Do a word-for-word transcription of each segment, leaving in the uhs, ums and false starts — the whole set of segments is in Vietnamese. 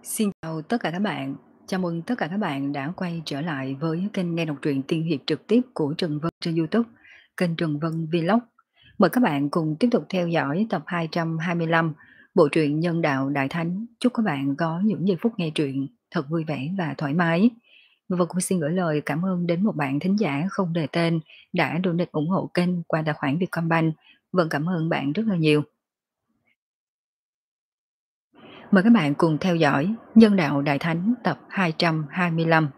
Xin chào tất cả các bạn. Chào mừng tất cả các bạn đã quay trở lại với kênh nghe đọc truyện tiên hiệp trực tiếp của Trần Vân trên YouTube, kênh Trần Vân Vlog. Mời các bạn cùng tiếp tục theo dõi tập hai trăm hai mươi lăm bộ truyện Nhân đạo Đại Thánh. Chúc các bạn có những giây phút nghe truyện thật vui vẻ và thoải mái. Và cũng xin gửi lời cảm ơn đến một bạn thính giả không đề tên đã donate ủng hộ kênh qua tài khoản Vietcombank. Vâng, cảm ơn bạn rất là nhiều. Mời các bạn cùng theo dõi Nhân đạo Đại Thánh tập hai trăm hai mươi lăm.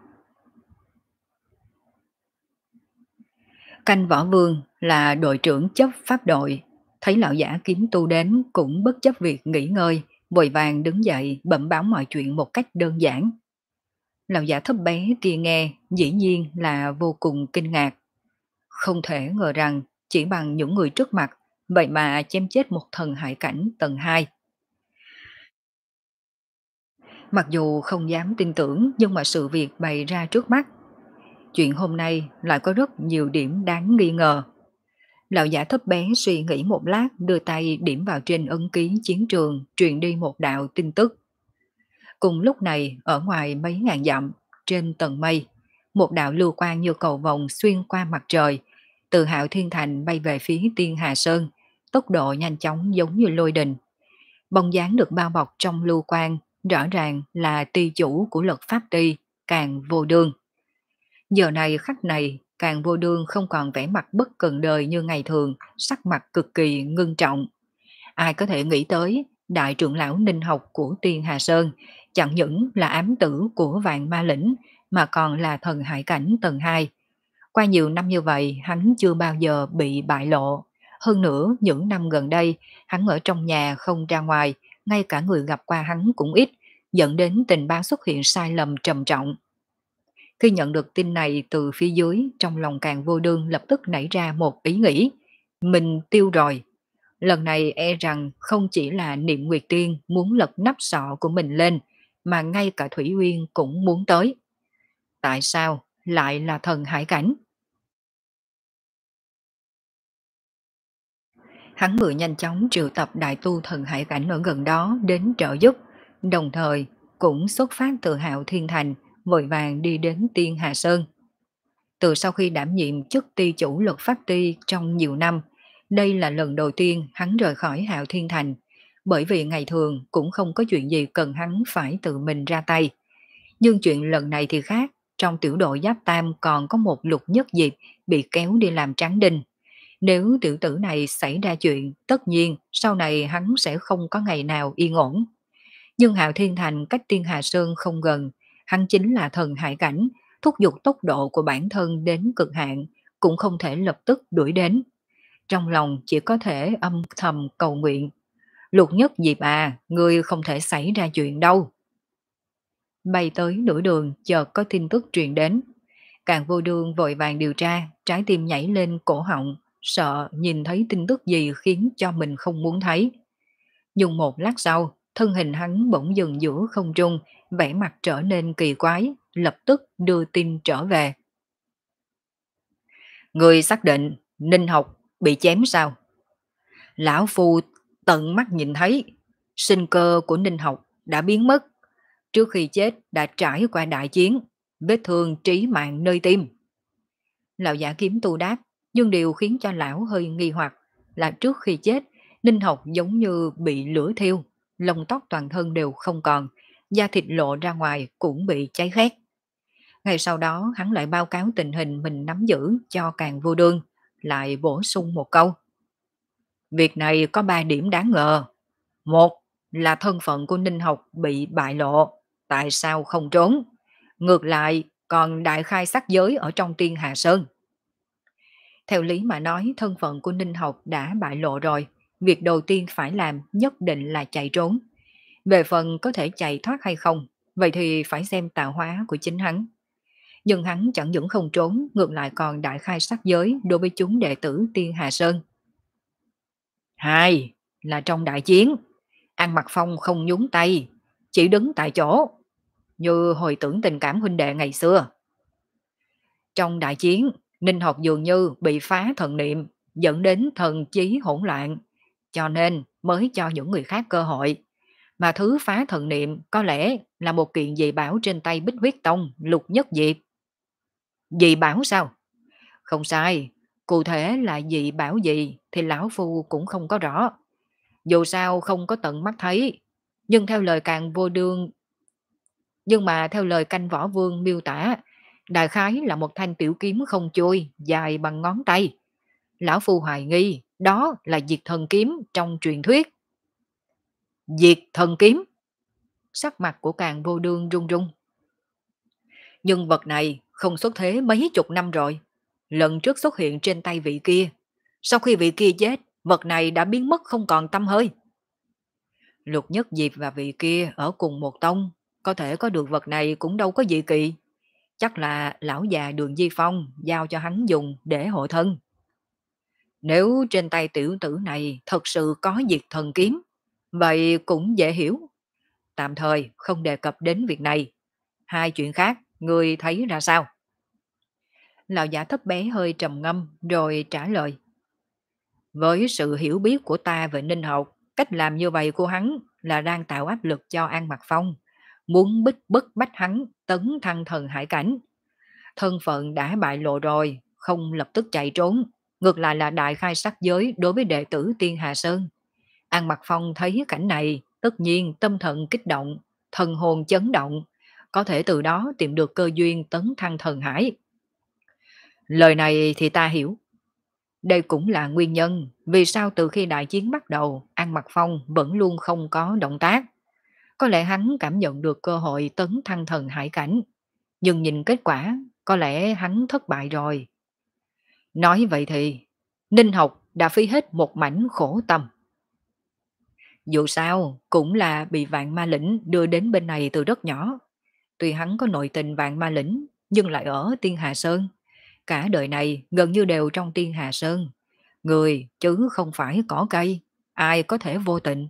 Canh Võ Vương là đội trưởng chấp pháp đội, thấy lão giả kiếm tu đến cũng bất chấp việc nghỉ ngơi, vội vàng đứng dậy bẩm báo mọi chuyện một cách đơn giản. Lão giả thấp bé kia nghe dĩ nhiên là vô cùng kinh ngạc. Không thể ngờ rằng chỉ bằng những người trước mặt, vậy mà chém chết một thần hải cảnh tầng hai. Mặc dù không dám tin tưởng nhưng mà sự việc bày ra trước mắt. Chuyện hôm nay lại có rất nhiều điểm đáng nghi ngờ. Lão giả thấp bé suy nghĩ một lát, đưa tay điểm vào trên ấn ký chiến trường, truyền đi một đạo tin tức. Cùng lúc này, ở ngoài mấy ngàn dặm, trên tầng mây, một đạo lưu quang như cầu vồng xuyên qua mặt trời, từ Hạo Thiên Thành bay về phía Tiên Hà Sơn, tốc độ nhanh chóng giống như lôi đình. Bóng dáng được bao bọc trong lưu quang, rõ ràng là ty chủ của Lực Pháp Ty, Càng Vô Đương. Giờ này khắc này, Càng Vô Đương không còn vẻ mặt bất cần đời như ngày thường, sắc mặt cực kỳ ngưng trọng. Ai có thể nghĩ tới, đại trưởng lão Ninh Học của Tiên Hà Sơn chẳng những là ám tử của Vạn Ma Lĩnh, mà còn là thần hải cảnh tầng hai. Qua nhiều năm như vậy, hắn chưa bao giờ bị bại lộ. Hơn nữa, những năm gần đây, hắn ở trong nhà không ra ngoài, ngay cả người gặp qua hắn cũng ít, dẫn đến tình báo xuất hiện sai lầm trầm trọng. Khi nhận được tin này từ phía dưới, trong lòng Càng Vô Đương lập tức nảy ra một ý nghĩ. Mình tiêu rồi. Lần này e rằng không chỉ là Niệm Nguyệt Tiên muốn lật nắp sọ của mình lên, mà ngay cả Thủy Uyên cũng muốn tới. Tại sao lại là thần hải cảnh? Hắn vừa nhanh chóng triệu tập đại tu thần hải cảnh ở gần đó đến trợ giúp, đồng thời cũng xuất phát từ Hạo Thiên Thành, vội vàng đi đến Tiên Hà Sơn. Từ sau khi đảm nhiệm chức ty chủ Luật Pháp Ty trong nhiều năm, đây là lần đầu tiên hắn rời khỏi Hạo Thiên Thành, bởi vì ngày thường cũng không có chuyện gì cần hắn phải tự mình ra tay. Nhưng chuyện lần này thì khác, trong tiểu đội Giáp Tam còn có một Lục Nhất Diệp bị kéo đi làm tráng đinh. Nếu tiểu tử này xảy ra chuyện, tất nhiên sau này hắn sẽ không có ngày nào yên ổn. Nhưng Hạo Thiên Thành cách Tiên Hà Sơn không gần, hắn chính là thần hải cảnh, thúc giục tốc độ của bản thân đến cực hạn, cũng không thể lập tức đuổi đến. Trong lòng chỉ có thể âm thầm cầu nguyện. Lục Nhất Diệp à, ngươi không thể xảy ra chuyện đâu. Bay tới nửa đường chợt có tin tức truyền đến. Càng Vô Đương vội vàng điều tra, trái tim nhảy lên cổ họng, sợ nhìn thấy tin tức gì khiến cho mình không muốn thấy. Nhưng một lát sau, thân hình hắn bỗng dừng giữa không trung, vẻ mặt trở nên kỳ quái, lập tức đưa tin trở về. Người xác định Ninh Học bị chém sao? Lão Phu tận mắt nhìn thấy, sinh cơ của Ninh Học đã biến mất. Trước khi chết đã trải qua đại chiến, vết thương trí mạng nơi tim. Lão giả kiếm tu đáp, nhưng điều khiến cho lão hơi nghi hoặc là trước khi chết, Ninh Học giống như bị lửa thiêu, lông tóc toàn thân đều không còn, da thịt lộ ra ngoài cũng bị cháy khét. Ngày sau đó hắn lại báo cáo tình hình mình nắm giữ cho Càng Vô Đương, lại bổ sung một câu. Việc này có ba điểm đáng ngờ. Một là thân phận của Ninh Học bị bại lộ, tại sao không trốn? Ngược lại, còn đại khai sát giới ở trong Tiên Hà Sơn. Theo lý mà nói, thân phận của Ninh Học đã bại lộ rồi, việc đầu tiên phải làm nhất định là chạy trốn. Về phần có thể chạy thoát hay không, vậy thì phải xem tạo hóa của chính hắn. Nhưng hắn chẳng những không trốn, ngược lại còn đại khai sát giới đối với chúng đệ tử Tiên Hà Sơn. Hai là trong đại chiến, An Mặc Phong không nhúng tay, chỉ đứng tại chỗ, như hồi tưởng tình cảm huynh đệ ngày xưa. Trong đại chiến, Ninh Học dường như bị phá thần niệm, dẫn đến thần trí hỗn loạn, cho nên mới cho những người khác cơ hội. Mà thứ phá thần niệm có lẽ là một kiện dị bảo trên tay Bích Huyết Tông, Lục Nhất Diệp. Dị bảo sao? Không sai, cụ thể là dị bảo gì thì lão phu cũng không có rõ. Dù sao không có tận mắt thấy, nhưng theo lời càng vô đương, nhưng mà theo lời canh võ vương miêu tả, đại khái là một thanh tiểu kiếm không chôi, dài bằng ngón tay. Lão phu hoài nghi, đó là diệt thần kiếm trong truyền thuyết. Diệt thần kiếm? Sắc mặt của càng vô đương run run. Nhưng vật này không xuất thế mấy chục năm rồi. Lần trước xuất hiện trên tay vị kia. Sau khi vị kia chết, vật này đã biến mất không còn tăm hơi. Lục Nhất Diệp và vị kia ở cùng một tông, có thể có được vật này cũng đâu có dị kỳ. Chắc là lão già Đường Di Phong giao cho hắn dùng để hộ thân. Nếu trên tay tiểu tử này thật sự có diệt thần kiếm, vậy cũng dễ hiểu. Tạm thời không đề cập đến việc này. Hai chuyện khác, người thấy ra sao? Lão giả thấp bé hơi trầm ngâm rồi trả lời. Với sự hiểu biết của ta về Ninh Học, cách làm như vậy của hắn là đang tạo áp lực cho An Mặc Phong, muốn bức bức bách hắn tấn thăng thần hải cảnh. Thân phận đã bại lộ rồi, không lập tức chạy trốn, ngược lại là đại khai sát giới đối với đệ tử Tiên Hà Sơn. An Mặc Phong thấy cảnh này, tất nhiên tâm thần kích động, thần hồn chấn động, có thể từ đó tìm được cơ duyên tấn thăng thần hải. Lời này thì ta hiểu. Đây cũng là nguyên nhân vì sao từ khi đại chiến bắt đầu, An Mặc Phong vẫn luôn không có động tác. Có lẽ hắn cảm nhận được cơ hội tấn thăng thần hải cảnh, nhưng nhìn kết quả, có lẽ hắn thất bại rồi. Nói vậy thì, Ninh Học đã phí hết một mảnh khổ tâm. Dù sao, cũng là bị Vạn Ma Lĩnh đưa đến bên này từ rất nhỏ. Tuy hắn có nội tình Vạn Ma Lĩnh, nhưng lại ở Tiên Hà Sơn. Cả đời này gần như đều trong Tiên Hà Sơn. Người chứ không phải cỏ cây, ai có thể vô tình.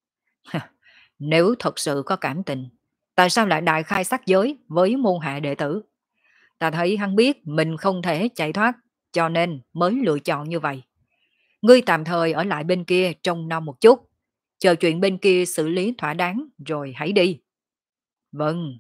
Nếu thật sự có cảm tình, tại sao lại đại khai sát giới với môn hạ đệ tử? Ta thấy hắn biết mình không thể chạy thoát, cho nên mới lựa chọn như vậy. Ngươi tạm thời ở lại bên kia trông nom một chút, chờ chuyện bên kia xử lý thỏa đáng rồi hãy đi. Vâng.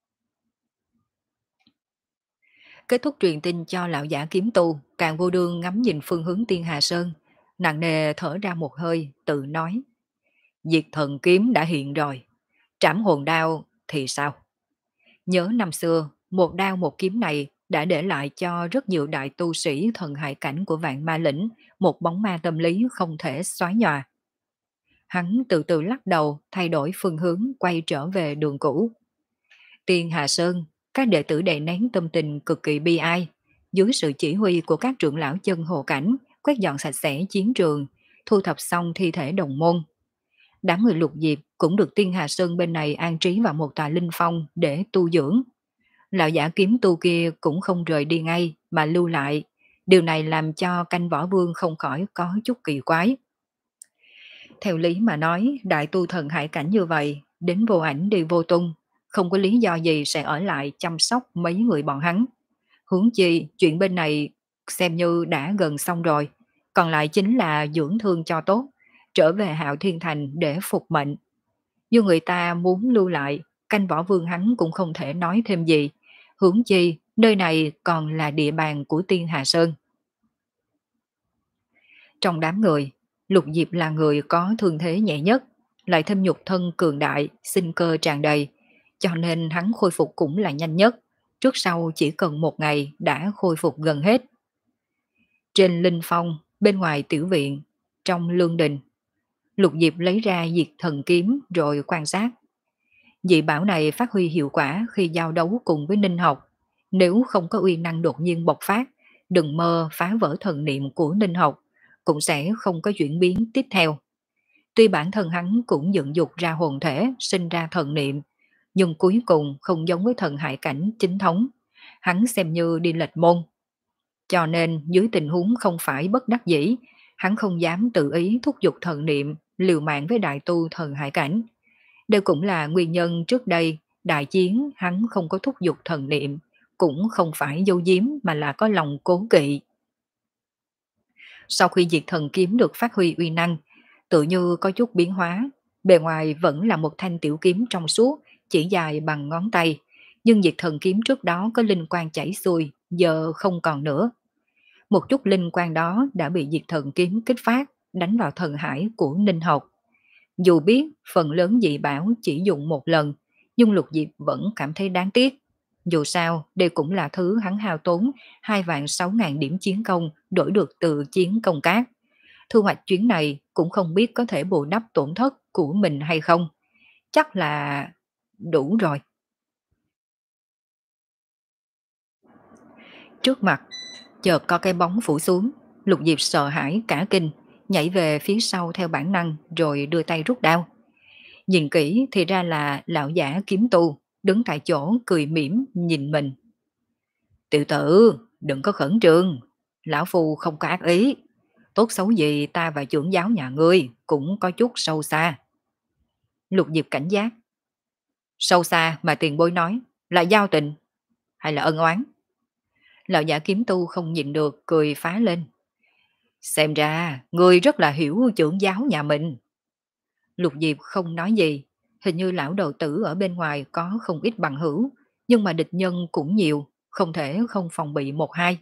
Kết thúc truyền tin cho lão giả kiếm tu, càng vô đương ngắm nhìn phương hướng Tiên Hà Sơn, nặng nề thở ra một hơi, tự nói. Diệt thần kiếm đã hiện rồi, trảm hồn đao thì sao? Nhớ năm xưa, một đao một kiếm này đã để lại cho rất nhiều đại tu sĩ thần hải cảnh của Vạn Ma Lĩnh một bóng ma tâm lý không thể xóa nhòa. Hắn từ từ lắc đầu, thay đổi phương hướng, quay trở về đường cũ. Tiên Hà Sơn, các đệ tử đè nén tâm tình cực kỳ bi ai. Dưới sự chỉ huy của các trưởng lão chân hồ cảnh, quét dọn sạch sẽ chiến trường, thu thập xong thi thể đồng môn. Đám người Lục Diệp cũng được Tiên Hà Sơn bên này an trí vào một tòa linh phong để tu dưỡng. Lão giả kiếm tu kia cũng không rời đi ngay mà lưu lại. Điều này làm cho canh võ vương không khỏi có chút kỳ quái. Theo lý mà nói, đại tu thần hải cảnh như vậy, đến vô ảnh đi vô tung, không có lý do gì sẽ ở lại chăm sóc mấy người bọn hắn. Huống chi, chuyện bên này xem như đã gần xong rồi, còn lại chính là dưỡng thương cho tốt, trở về Hạo Thiên Thành để phục mệnh. Dù người ta muốn lưu lại, canh võ vương hắn cũng không thể nói thêm gì. Huống chi, nơi này còn là địa bàn của Tiên Hà Sơn. Trong đám người, Lục Diệp là người có thương thế nhẹ nhất, lại thêm nhục thân cường đại, sinh cơ tràn đầy, cho nên hắn khôi phục cũng là nhanh nhất, trước sau chỉ cần một ngày đã khôi phục gần hết. Trên linh phong, bên ngoài tiểu viện, trong lương đình, Lục Diệp lấy ra diệt thần kiếm rồi quan sát. Dị bảo này phát huy hiệu quả khi giao đấu cùng với Ninh Học, nếu không có uy năng đột nhiên bộc phát, đừng mơ phá vỡ thần niệm của Ninh Học, cũng sẽ không có chuyển biến tiếp theo. Tuy bản thân hắn cũng dựng dục ra hồn thể, sinh ra thần niệm, nhưng cuối cùng không giống với thần hải cảnh chính thống. Hắn xem như đi lệch môn. Cho nên dưới tình huống không phải bất đắc dĩ, hắn không dám tự ý thúc giục thần niệm, liều mạng với đại tu thần hải cảnh. Đây cũng là nguyên nhân trước đây đại chiến hắn không có thúc giục thần niệm, cũng không phải dâu diếm mà là có lòng cố kỵ. Sau khi diệt thần kiếm được phát huy uy năng, tự như có chút biến hóa, Bề ngoài vẫn là một thanh tiểu kiếm trong suốt, chỉ dài bằng ngón tay, nhưng diệt thần kiếm trước đó có linh quang chảy xuôi, giờ không còn nữa. Một chút linh quang đó đã bị diệt thần kiếm kích phát, đánh vào thần hải của Ninh Học. Dù biết phần lớn dị bảo chỉ dùng một lần, nhưng Lục Diệp vẫn cảm thấy đáng tiếc. Dù sao, đây cũng là thứ hắn hao tốn hai vạn sáu ngàn điểm chiến công đổi được từ chiến công cát. Thu hoạch chuyến này cũng không biết có thể bù đắp tổn thất của mình hay không. Chắc là đủ rồi. Trước mặt, chợt có cái bóng phủ xuống. Lục Diệp sợ hãi cả kinh, nhảy về phía sau theo bản năng rồi đưa tay rút đao. Nhìn kỹ thì ra là lão giả kiếm tu, đứng tại chỗ cười mỉm nhìn mình. Tiểu tử, đừng có khẩn trương, lão phu không có ác ý. Tốt xấu gì ta và trưởng giáo nhà ngươi cũng có chút sâu xa. Lục Diệp cảnh giác. Sâu xa mà tiền bối nói là giao tình hay là ân oán? Lão giả kiếm tu không nhịn được cười phá lên. Xem ra ngươi rất là hiểu trưởng giáo nhà mình. Lục Diệp không nói gì. Hình như lão đầu tử ở bên ngoài có không ít bằng hữu, nhưng mà địch nhân cũng nhiều, không thể không phòng bị một hai.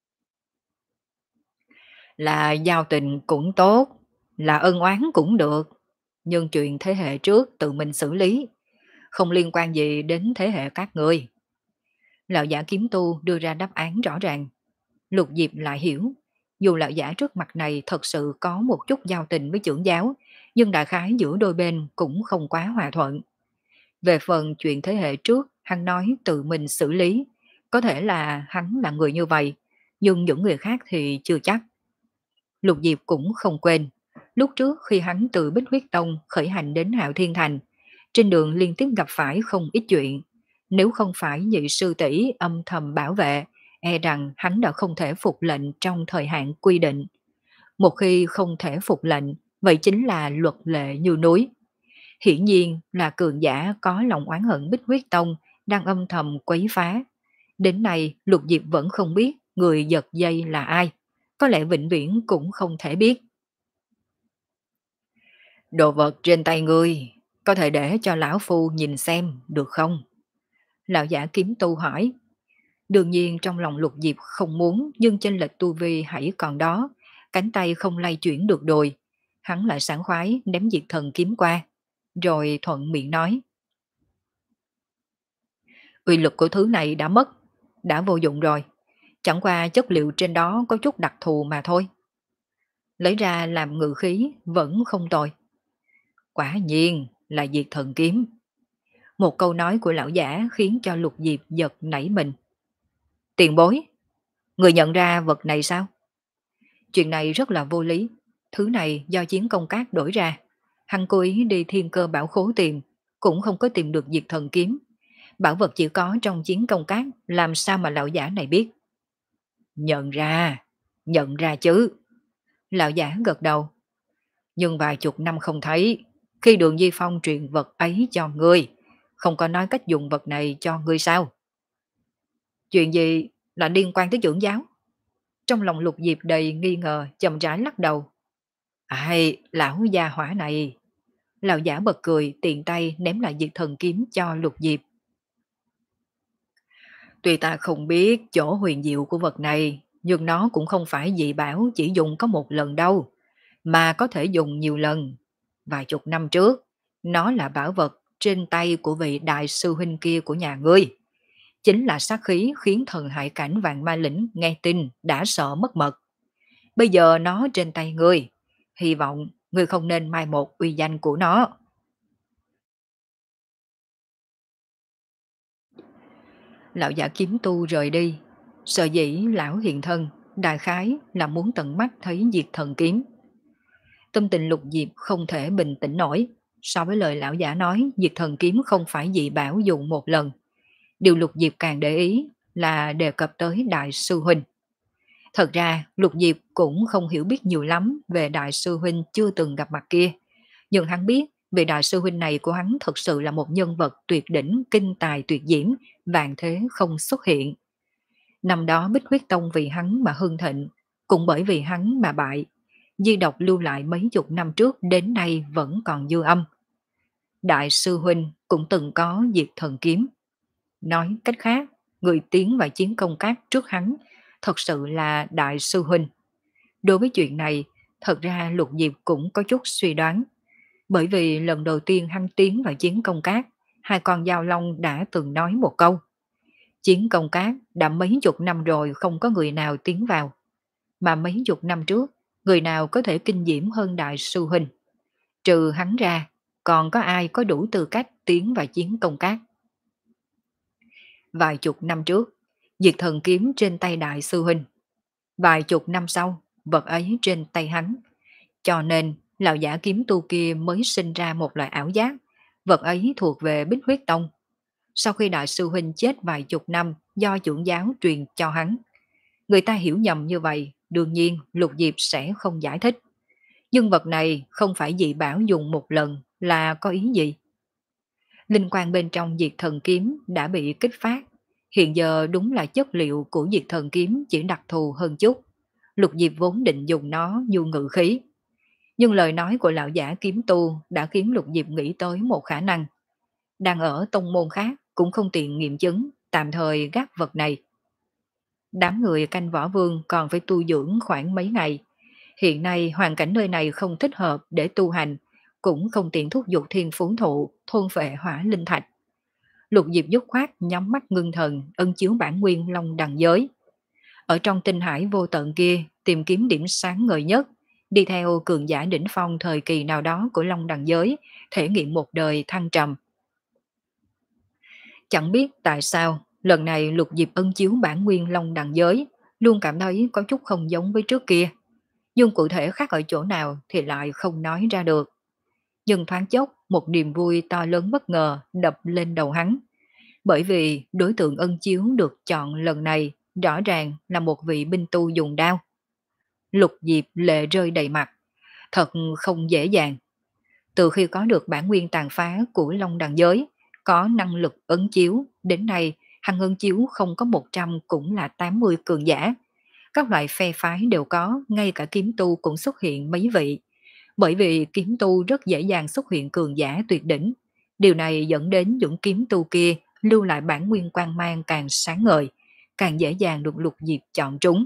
Là giao tình cũng tốt, là ân oán cũng được, nhưng chuyện thế hệ trước tự mình xử lý, không liên quan gì đến thế hệ các người. Lão giả kiếm tu đưa ra đáp án rõ ràng. Lục Diệp lại hiểu, dù lão giả trước mặt này thật sự có một chút giao tình với trưởng giáo, nhưng đại khái giữa đôi bên cũng không quá hòa thuận. Về phần chuyện thế hệ trước, hắn nói tự mình xử lý, có thể là hắn là người như vậy, nhưng những người khác thì chưa chắc. Lục Diệp cũng không quên, lúc trước khi hắn từ Bích Huyết Tông khởi hành đến Hạo Thiên Thành, trên đường liên tiếp gặp phải không ít chuyện. Nếu không phải nhị sư tỷ âm thầm bảo vệ, e rằng hắn đã không thể phục lệnh trong thời hạn quy định. Một khi không thể phục lệnh, vậy chính là luật lệ như núi. Hiển nhiên là cường giả có lòng oán hận Bích Huyết Tông đang âm thầm quấy phá. Đến nay Lục Diệp vẫn không biết người giật dây là ai. Có lẽ vĩnh viễn cũng không thể biết. Đồ vật trên tay ngươi, có thể để cho lão phu nhìn xem được không? Lão giả kiếm tu hỏi. Đương nhiên trong lòng Lục Diệp không muốn, nhưng chênh lệch tu vi hãy còn đó, cánh tay không lay chuyển được đồi. Hắn lại sảng khoái ném diệt thần kiếm qua, rồi thuận miệng nói. Uy lực của thứ này đã mất, đã vô dụng rồi, chẳng qua chất liệu trên đó có chút đặc thù mà thôi. Lấy ra làm ngự khí vẫn không tồi. Quả nhiên là diệt thần kiếm. Một câu nói của lão giả khiến cho Lục Diệp giật nảy mình. Tiền bối, người nhận ra vật này sao? Chuyện này rất là vô lý. Thứ này do chiến công cát đổi ra. Hắn cố ý đi thiên cơ bảo khố tìm, cũng không có tìm được diệt thần kiếm. Bảo vật chỉ có trong chiến công cát, làm sao mà lão giả này biết? Nhận ra, nhận ra chứ. Lão giả gật đầu. Nhưng vài chục năm không thấy, khi Đường Di Phong truyền vật ấy cho ngươi, không có nói cách dùng vật này cho ngươi sao? Chuyện gì là liên quan tới trưởng giáo? Trong lòng Lục Diệp đầy nghi ngờ, chậm rãi lắc đầu. Ai, lão gia hỏa này. Lão giả bật cười, tiện tay ném lại diệt thần kiếm cho Lục Diệp. Tuy ta không biết chỗ huyền diệu của vật này, nhưng nó cũng không phải dị bảo chỉ dùng có một lần đâu, mà có thể dùng nhiều lần. Vài chục năm trước, nó là bảo vật trên tay của vị đại sư huynh kia của nhà ngươi. Chính là sát khí khiến thần hải cảnh vạn ma lĩnh nghe tin đã sợ mất mật. Bây giờ nó trên tay ngươi, hy vọng ngươi không nên mai một uy danh của nó. Lão giả kiếm tu rời đi, sợ dĩ lão hiện thân, đại khái là muốn tận mắt thấy diệt thần kiếm. Tâm tình Lục Diệp không thể bình tĩnh nổi, so với lời lão giả nói diệt thần kiếm không phải dị bảo dùng một lần. Điều Lục Diệp càng để ý là đề cập tới đại sư huynh. Thật ra Lục Diệp cũng không hiểu biết nhiều lắm về đại sư huynh chưa từng gặp mặt kia, nhưng hắn biết vị đại sư huynh này của hắn thật sự là một nhân vật tuyệt đỉnh, kinh tài tuyệt diễm, vạn thế không xuất hiện. Năm đó Bích Huyết Tông vì hắn mà hưng thịnh, cũng bởi vì hắn mà bại. Di độc lưu lại mấy chục năm trước đến nay vẫn còn dư âm. Đại sư huynh cũng từng có diệt thần kiếm. Nói cách khác, người tiến vào chiến công cát trước hắn thật sự là đại sư huynh. Đối với chuyện này, thật ra Lục Diệp cũng có chút suy đoán. Bởi vì lần đầu tiên hắn tiến vào chiến công cát, hai con dao long đã từng nói một câu. Chiến công cát đã mấy chục năm rồi không có người nào tiến vào. Mà mấy chục năm trước, người nào có thể kinh diễm hơn đại sư huynh. Trừ hắn ra, còn có ai có đủ tư cách tiến vào chiến công cát. Vài chục năm trước, diệt thần kiếm trên tay đại sư huynh. Vài chục năm sau, vật ấy trên tay hắn. Cho nên, lão giả kiếm tu kia mới sinh ra một loại ảo giác. Vật ấy thuộc về Bích Huyết Tông. Sau khi đại sư huynh chết vài chục năm do trưởng giáo truyền cho hắn. Người ta hiểu nhầm như vậy, đương nhiên Lục Diệp sẽ không giải thích. Nhưng vật này không phải dị bảo dùng một lần là có ý gì? Linh quan bên trong diệt thần kiếm đã bị kích phát. Hiện giờ đúng là chất liệu của diệt thần kiếm chỉ đặc thù hơn chút. Lục Diệp vốn định dùng nó như ngự khí. Nhưng lời nói của lão giả kiếm tu đã khiến Lục Diệp nghĩ tới một khả năng. Đang ở tông môn khác cũng không tiện nghiệm chứng, tạm thời gác vật này. Đám người canh võ vương còn phải tu dưỡng khoảng mấy ngày. Hiện nay hoàn cảnh nơi này không thích hợp để tu hành, cũng không tiện thúc giục thiên phú thụ, thôn phệ hỏa linh thạch. Lục Diệp dứt khoát nhắm mắt ngưng thần, ân chiếu bản nguyên long đằng giới. Ở trong tinh hải vô tận kia, tìm kiếm điểm sáng ngời nhất, đi theo cường giả đỉnh phong thời kỳ nào đó của long đằng giới, thể nghiệm một đời thăng trầm. Chẳng biết tại sao, lần này Lục Diệp ân chiếu bản nguyên long đằng giới, luôn cảm thấy có chút không giống với trước kia. Nhưng cụ thể khác ở chỗ nào thì lại không nói ra được. Nhưng thoáng chốc, một niềm vui to lớn bất ngờ đập lên đầu hắn. Bởi vì đối tượng ân chiếu được chọn lần này rõ ràng là một vị binh tu dùng đao. Lục Diệp lệ rơi đầy mặt. Thật không dễ dàng. Từ khi có được bản nguyên tàn phá của Long Đằng Giới, có năng lực ấn chiếu, đến nay hắn ấn chiếu không có một trăm cũng là tám mươi cường giả. Các loại phe phái đều có, ngay cả kiếm tu cũng xuất hiện mấy vị. Bởi vì kiếm tu rất dễ dàng xuất hiện cường giả tuyệt đỉnh. Điều này dẫn đến những kiếm tu kia lưu lại bản nguyên quang mang càng sáng ngời, càng dễ dàng được Lục Diệp chọn trúng.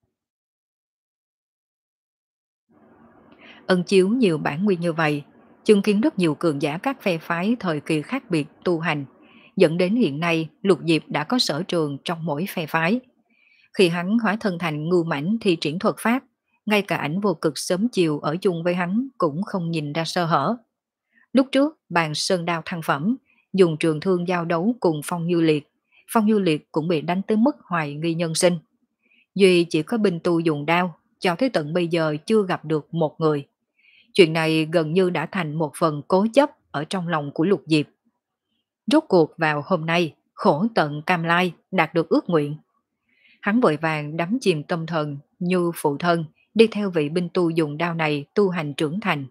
Ân chiếu nhiều bản nguyên như vậy, chứng kiến rất nhiều cường giả các phe phái thời kỳ khác biệt tu hành, dẫn đến hiện nay Lục Diệp đã có sở trường trong mỗi phe phái. Khi hắn hóa thân thành ngưu mãnh thi triển thuật pháp, ngay cả ảnh vô cực sớm chiều ở chung với hắn cũng không nhìn ra sơ hở. Lúc trước, bàn sơn đao thăng phẩm, dùng trường thương giao đấu cùng Phong Như Liệt. Phong Như Liệt cũng bị đánh tới mức hoài nghi nhân sinh. Duy chỉ có binh tu dùng đao, cho tới tận bây giờ chưa gặp được một người. Chuyện này gần như đã thành một phần cố chấp ở trong lòng của Lục Diệp. Rốt cuộc vào hôm nay, khổ tận cam lai, đạt được ước nguyện. Hắn vội vàng đắm chìm tâm thần như phụ thân, đi theo vị binh tu dùng đao này tu hành trưởng thành.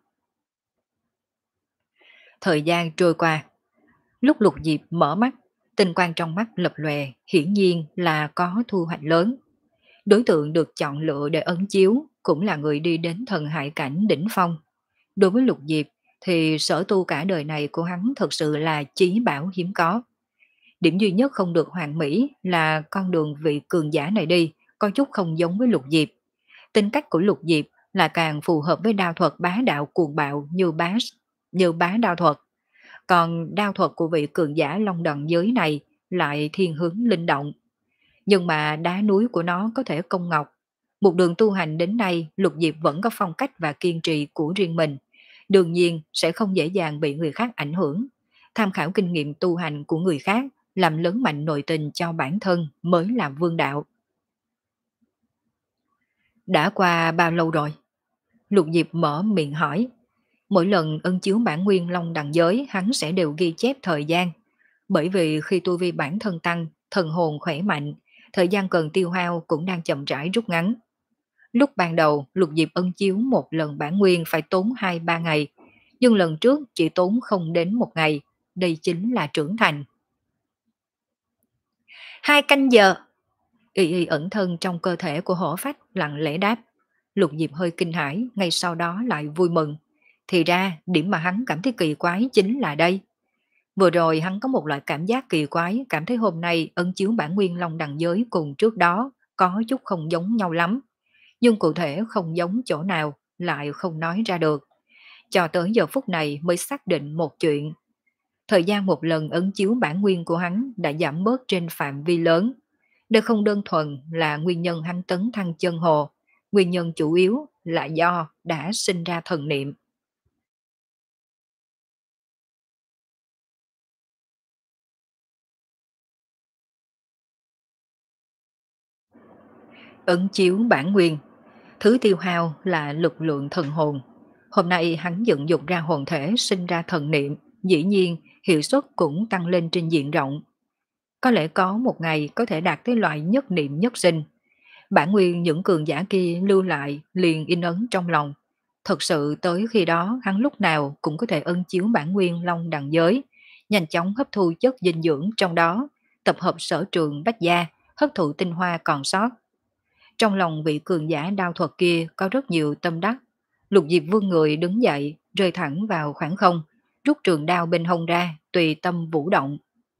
Thời gian trôi qua, lúc Lục Diệp mở mắt, tinh quang trong mắt lập lòe, hiển nhiên là có thu hoạch lớn. Đối tượng được chọn lựa để ấn chiếu cũng là người đi đến thần hải cảnh đỉnh phong. Đối với Lục Diệp thì sở tu cả đời này của hắn thật sự là chí bảo hiếm có. Điểm duy nhất không được hoàn mỹ là con đường vị cường giả này đi có chút không giống với Lục Diệp. Tính cách của Lục Diệp là càng phù hợp với đao thuật bá đạo cuồng bạo như bá, như bá đao thuật. Còn đao thuật của vị cường giả Long Đằng giới này lại thiên hướng linh động. Nhưng mà đá núi của nó có thể công ngọc. Một đường tu hành đến nay, Lục Diệp vẫn có phong cách và kiên trì của riêng mình. Đương nhiên sẽ không dễ dàng bị người khác ảnh hưởng. Tham khảo kinh nghiệm tu hành của người khác, làm lớn mạnh nội tình cho bản thân mới là vương đạo. Đã qua bao lâu rồi? Lục Diệp mở miệng hỏi. Mỗi lần ân chiếu bản nguyên Long Đằng giới hắn sẽ đều ghi chép thời gian. Bởi vì khi tu vi bản thân tăng, thần hồn khỏe mạnh, thời gian cần tiêu hao cũng đang chậm rãi rút ngắn. Lúc ban đầu Lục Diệp ân chiếu một lần bản nguyên phải tốn hai ba ngày, nhưng lần trước chỉ tốn không đến một ngày, đây chính là trưởng thành. Hai canh giờ. Y y ẩn thân trong cơ thể của hổ phách lặng lẽ đáp. Lục Diệp hơi kinh hãi, ngay sau đó lại vui mừng. Thì ra, điểm mà hắn cảm thấy kỳ quái chính là đây. Vừa rồi hắn có một loại cảm giác kỳ quái, cảm thấy hôm nay ân chiếu bản nguyên long đằng giới cùng trước đó có chút không giống nhau lắm. Nhưng cụ thể không giống chỗ nào lại không nói ra được. Cho tới giờ phút này mới xác định một chuyện. Thời gian một lần ấn chiếu bản nguyên của hắn đã giảm bớt trên phạm vi lớn. Đây không đơn thuần là nguyên nhân hắn tấn thăng chân hồ, nguyên nhân chủ yếu là do đã sinh ra thần niệm. Ấn chiếu bản nguyên, thứ tiêu hao là lực lượng thần hồn. Hôm nay hắn dựng dục ra hồn thể sinh ra thần niệm, dĩ nhiên hiệu suất cũng tăng lên trên diện rộng. Có lẽ có một ngày có thể đạt tới loại nhất niệm nhất sinh. Bản nguyên những cường giả kia lưu lại liền in ấn trong lòng. Thật sự tới khi đó hắn lúc nào cũng có thể ân chiếu bản nguyên long đằng giới, nhanh chóng hấp thu chất dinh dưỡng trong đó, tập hợp sở trường bách gia, hấp thụ tinh hoa còn sót. Trong lòng vị cường giả đao thuật kia có rất nhiều tâm đắc. Lục Diệp vương người đứng dậy, rơi thẳng vào khoảng không, rút trường đao bên hông ra, tùy tâm vũ động.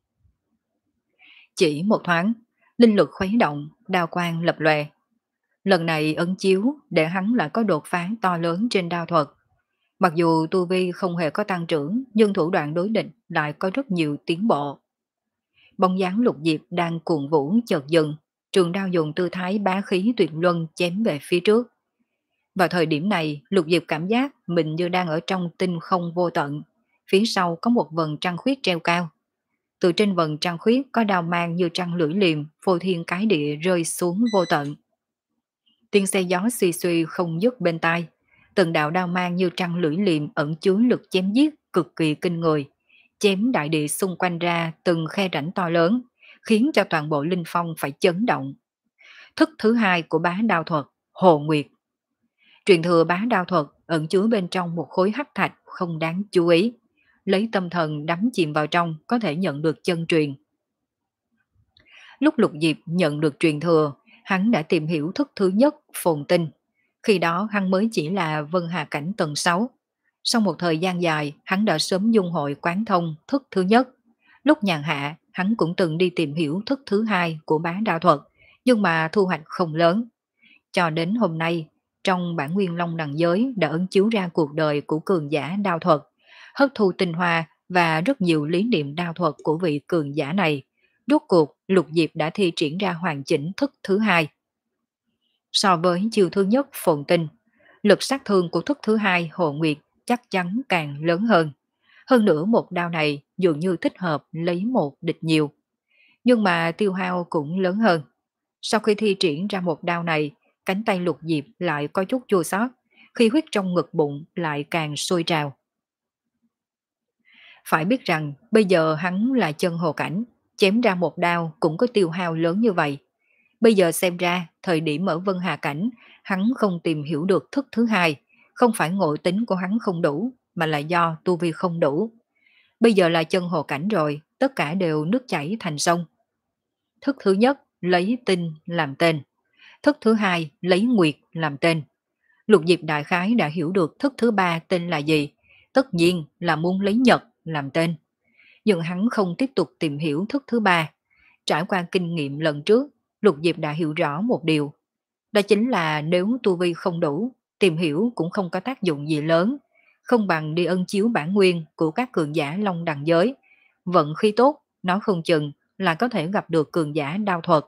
Chỉ một thoáng, linh lực khuấy động, đao quang lập lòe. Lần này ấn chiếu để hắn lại có đột phá to lớn trên đao thuật. Mặc dù tu vi không hề có tăng trưởng, nhưng thủ đoạn đối địch lại có rất nhiều tiến bộ. Bóng dáng Lục Diệp đang cuồng vũ chợt dừng, trường đao dùng tư thái bá khí tuyệt luân chém về phía trước. Vào thời điểm này, Lục Diệp cảm giác mình như đang ở trong tinh không vô tận. Phía sau có một vầng trăng khuyết treo cao. Từ trên vầng trăng khuyết có đao mang như trăng lưỡi liềm, phô thiên cái địa rơi xuống vô tận. Tiếng xe gió suy suy không dứt bên tai. Từng đạo đao mang như trăng lưỡi liềm ẩn chứa lực chém giết cực kỳ kinh người. Chém đại địa xung quanh ra từng khe rãnh to lớn, khiến cho toàn bộ linh phong phải chấn động. Thức thứ hai của bá đao thuật, Hồ Nguyệt. Truyền thừa bá đao thuật ẩn chứa bên trong một khối hắc thạch không đáng chú ý. Lấy tâm thần đắm chìm vào trong có thể nhận được chân truyền. Lúc Lục Diệp nhận được truyền thừa, hắn đã tìm hiểu thức thứ nhất phồn tinh. Khi đó hắn mới chỉ là vân hà cảnh tầng sáu. Sau một thời gian dài, hắn đã sớm dung hội quán thông thức thứ nhất. Lúc nhàn hạ, hắn cũng từng đi tìm hiểu thức thứ hai của bá đạo thuật, nhưng mà thu hoạch không lớn. Cho đến hôm nay, trong bản nguyên long đằng giới đã ấn chiếu ra cuộc đời của cường giả đao thuật, hấp thu tinh hoa và rất nhiều lý niệm đao thuật của vị cường giả này. Rốt cuộc, Lục Diệp đã thi triển ra hoàn chỉnh thức thứ hai. So với chiêu thứ nhất phồn tinh, lực sát thương của thức thứ hai Hồ Nguyệt chắc chắn càng lớn hơn. Hơn nữa một đao này dường như thích hợp lấy một địch nhiều. Nhưng mà tiêu hao cũng lớn hơn. Sau khi thi triển ra một đao này, cánh tay Lục Diệp lại có chút chua xót, khi huyết trong ngực bụng lại càng sôi trào. Phải biết rằng bây giờ hắn là chân hồ cảnh, chém ra một đao cũng có tiêu hao lớn như vậy. Bây giờ xem ra, thời điểm ở Vân Hà Cảnh, hắn không tìm hiểu được thức thứ hai, không phải ngộ tính của hắn không đủ, mà là do tu vi không đủ. Bây giờ là chân hồ cảnh rồi, tất cả đều nước chảy thành sông. Thức thứ nhất, lấy tinh làm tên. Thức thứ hai, lấy nguyệt làm tên. Lục Diệp đại khái đã hiểu được thức thứ ba tên là gì, tất nhiên là muốn lấy nhật làm tên. Nhưng hắn không tiếp tục tìm hiểu thức thứ ba. Trải qua kinh nghiệm lần trước, Lục Diệp đã hiểu rõ một điều. Đó chính là nếu tu vi không đủ, tìm hiểu cũng không có tác dụng gì lớn, không bằng đi ân chiếu bản nguyên của các cường giả long đằng giới. Vận khí tốt, nó không chừng là có thể gặp được cường giả đao thuật.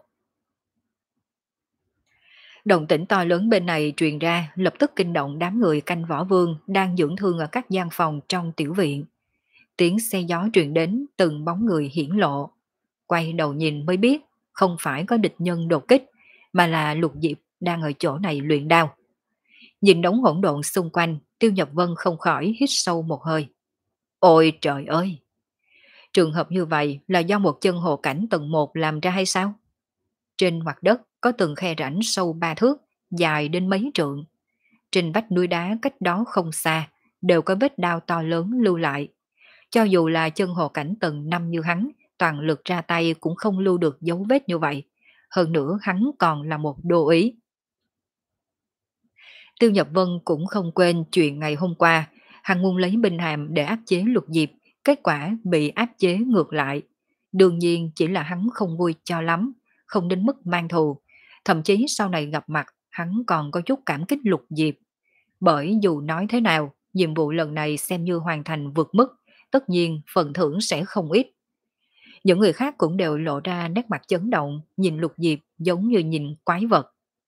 Động tĩnh to lớn bên này truyền ra lập tức kinh động đám người canh võ vương đang dưỡng thương ở các gian phòng trong tiểu viện. Tiếng xe gió truyền đến từng bóng người hiển lộ. Quay đầu nhìn mới biết không phải có địch nhân đột kích, mà là Lục Diệp đang ở chỗ này luyện đao. Nhìn đống hỗn độn xung quanh, Tiêu Nhập Vân không khỏi hít sâu một hơi. Ôi trời ơi! Trường hợp như vậy là do một chân hồ cảnh tầng một làm ra hay sao? Trên mặt đất có từng khe rãnh sâu ba thước, dài đến mấy trượng. Trên vách núi đá cách đó không xa, đều có vết đao to lớn lưu lại. Cho dù là chân hồ cảnh tầng năm như hắn, toàn lực ra tay cũng không lưu được dấu vết như vậy. Hơn nữa hắn còn là một đô ý. Tiêu Nhập Vân cũng không quên chuyện ngày hôm qua, Hắn muốn lấy binh hàm để áp chế Lục Diệp, kết quả bị áp chế ngược lại. Đương nhiên chỉ là hắn không vui cho lắm, không đến mức mang thù. Thậm chí sau này gặp mặt, hắn còn có chút cảm kích Lục Diệp. Bởi dù nói thế nào, nhiệm vụ lần này xem như hoàn thành vượt mức, tất nhiên phần thưởng sẽ không ít. Những người khác cũng đều lộ ra nét mặt chấn động, nhìn Lục Diệp giống như nhìn quái vật.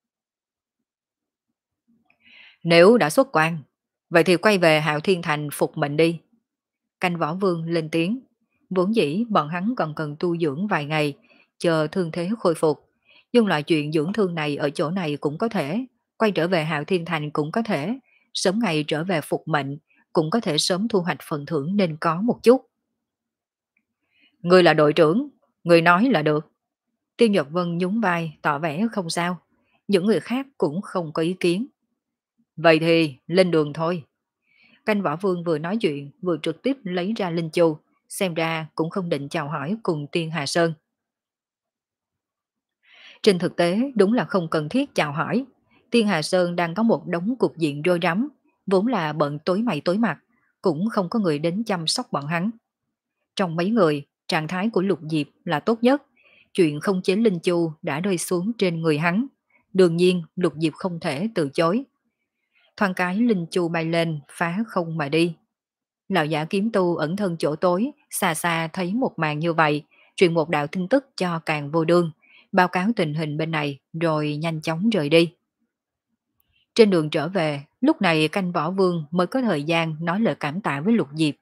Nếu đã xuất quan, vậy thì quay về Hạo Thiên Thành phục mệnh đi. Canh Võ Vương lên tiếng. Vốn dĩ bọn hắn còn cần tu dưỡng vài ngày, chờ thương thế khôi phục. Nhưng loại chuyện dưỡng thương này ở chỗ này cũng có thể, quay trở về Hạo Thiên Thành cũng có thể, sớm ngày trở về phục mệnh, cũng có thể sớm thu hoạch phần thưởng nên có một chút. Người là đội trưởng, người nói là được. Tiêu Nhật Vân nhún vai tỏ vẻ không sao. Những người khác cũng không có ý kiến. Vậy thì lên đường thôi. Canh Võ Vương vừa nói chuyện vừa trực tiếp lấy ra Linh Chu, xem ra cũng không định chào hỏi cùng Tiên Hà Sơn. Trên thực tế đúng là không cần thiết chào hỏi. Tiên Hà Sơn đang có một đống cục diện rối rắm, vốn là bận tối mày tối mặt, cũng không có người đến chăm sóc bọn hắn. Trong mấy người, trạng thái của Lục Diệp là tốt nhất, chuyện không chế Linh Chu đã rơi xuống trên người hắn. Đương nhiên Lục Diệp không thể từ chối. Thoáng cái Linh Chu bay lên, phá không mà đi. Lão giả kiếm tu ẩn thân chỗ tối, xa xa thấy một màn như vậy, truyền một đạo tin tức cho Càng Vô Đương, báo cáo tình hình bên này rồi nhanh chóng rời đi. Trên đường trở về, lúc này Canh Võ Vương mới có thời gian nói lời cảm tạ với Lục Diệp.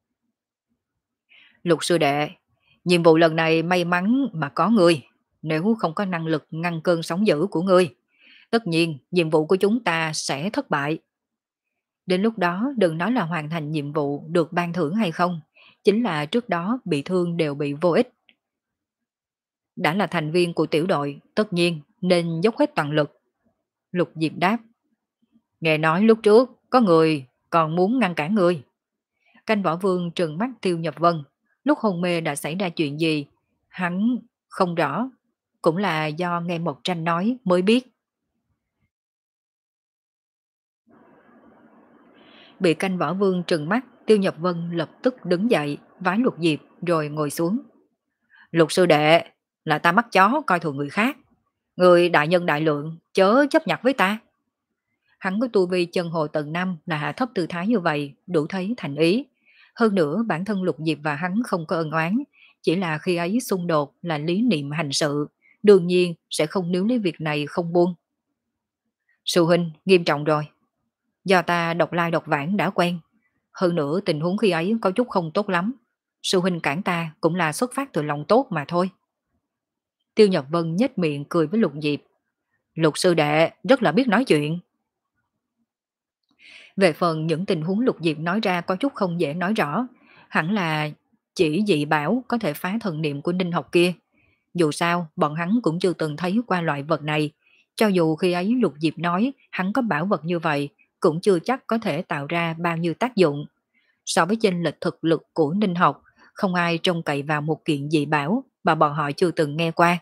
Lục sư đệ, nhiệm vụ lần này may mắn mà có ngươi, nếu không có năng lực ngăn cơn sóng dữ của ngươi, tất nhiên nhiệm vụ của chúng ta sẽ thất bại. Đến lúc đó đừng nói là hoàn thành nhiệm vụ được ban thưởng hay không, chính là trước đó bị thương đều bị vô ích. Đã là thành viên của tiểu đội, tất nhiên nên dốc hết toàn lực. Lục Diệp đáp. Nghe nói lúc trước có người còn muốn ngăn cản người. Canh Võ Vương trừng mắt Tiêu Nhập Vân. Lúc hôn mê đã xảy ra chuyện gì? Hắn không rõ. Cũng là do nghe Mộc Tranh nói mới biết. Bị Canh Võ Vương trừng mắt, Tiêu Nhập Vân lập tức đứng dậy, vái Lục Diệp rồi ngồi xuống. Lục sư đệ, là ta mắt chó coi thường người khác. Người đại nhân đại lượng, chớ chấp nhặt với ta. Hắn có tu vi chân hồ tầng năm là hạ thấp tư thái như vậy, đủ thấy thành ý. Hơn nữa bản thân Lục Diệp và hắn không có ân oán, chỉ là khi ấy xung đột là lý niệm hành sự, đương nhiên sẽ không níu lấy việc này không buông. Sư huynh, nghiêm trọng rồi. Do ta độc lai độc vãng đã quen. Hơn nữa tình huống khi ấy có chút không tốt lắm. Sư huynh cản ta cũng là xuất phát từ lòng tốt mà thôi. Tiêu Nhật Vân nhếch miệng cười với Lục Diệp. Lục sư đệ rất là biết nói chuyện. Về phần những tình huống Lục Diệp nói ra có chút không dễ nói rõ, hẳn là chỉ dị bảo có thể phá thần niệm của Ninh Học kia. Dù sao, bọn hắn cũng chưa từng thấy qua loại vật này. Cho dù khi ấy Lục Diệp nói hắn có bảo vật như vậy, cũng chưa chắc có thể tạo ra bao nhiêu tác dụng. So với chênh lệch thực lực của Ninh Học, không ai trông cậy vào một kiện dị bảo mà bọn họ chưa từng nghe qua.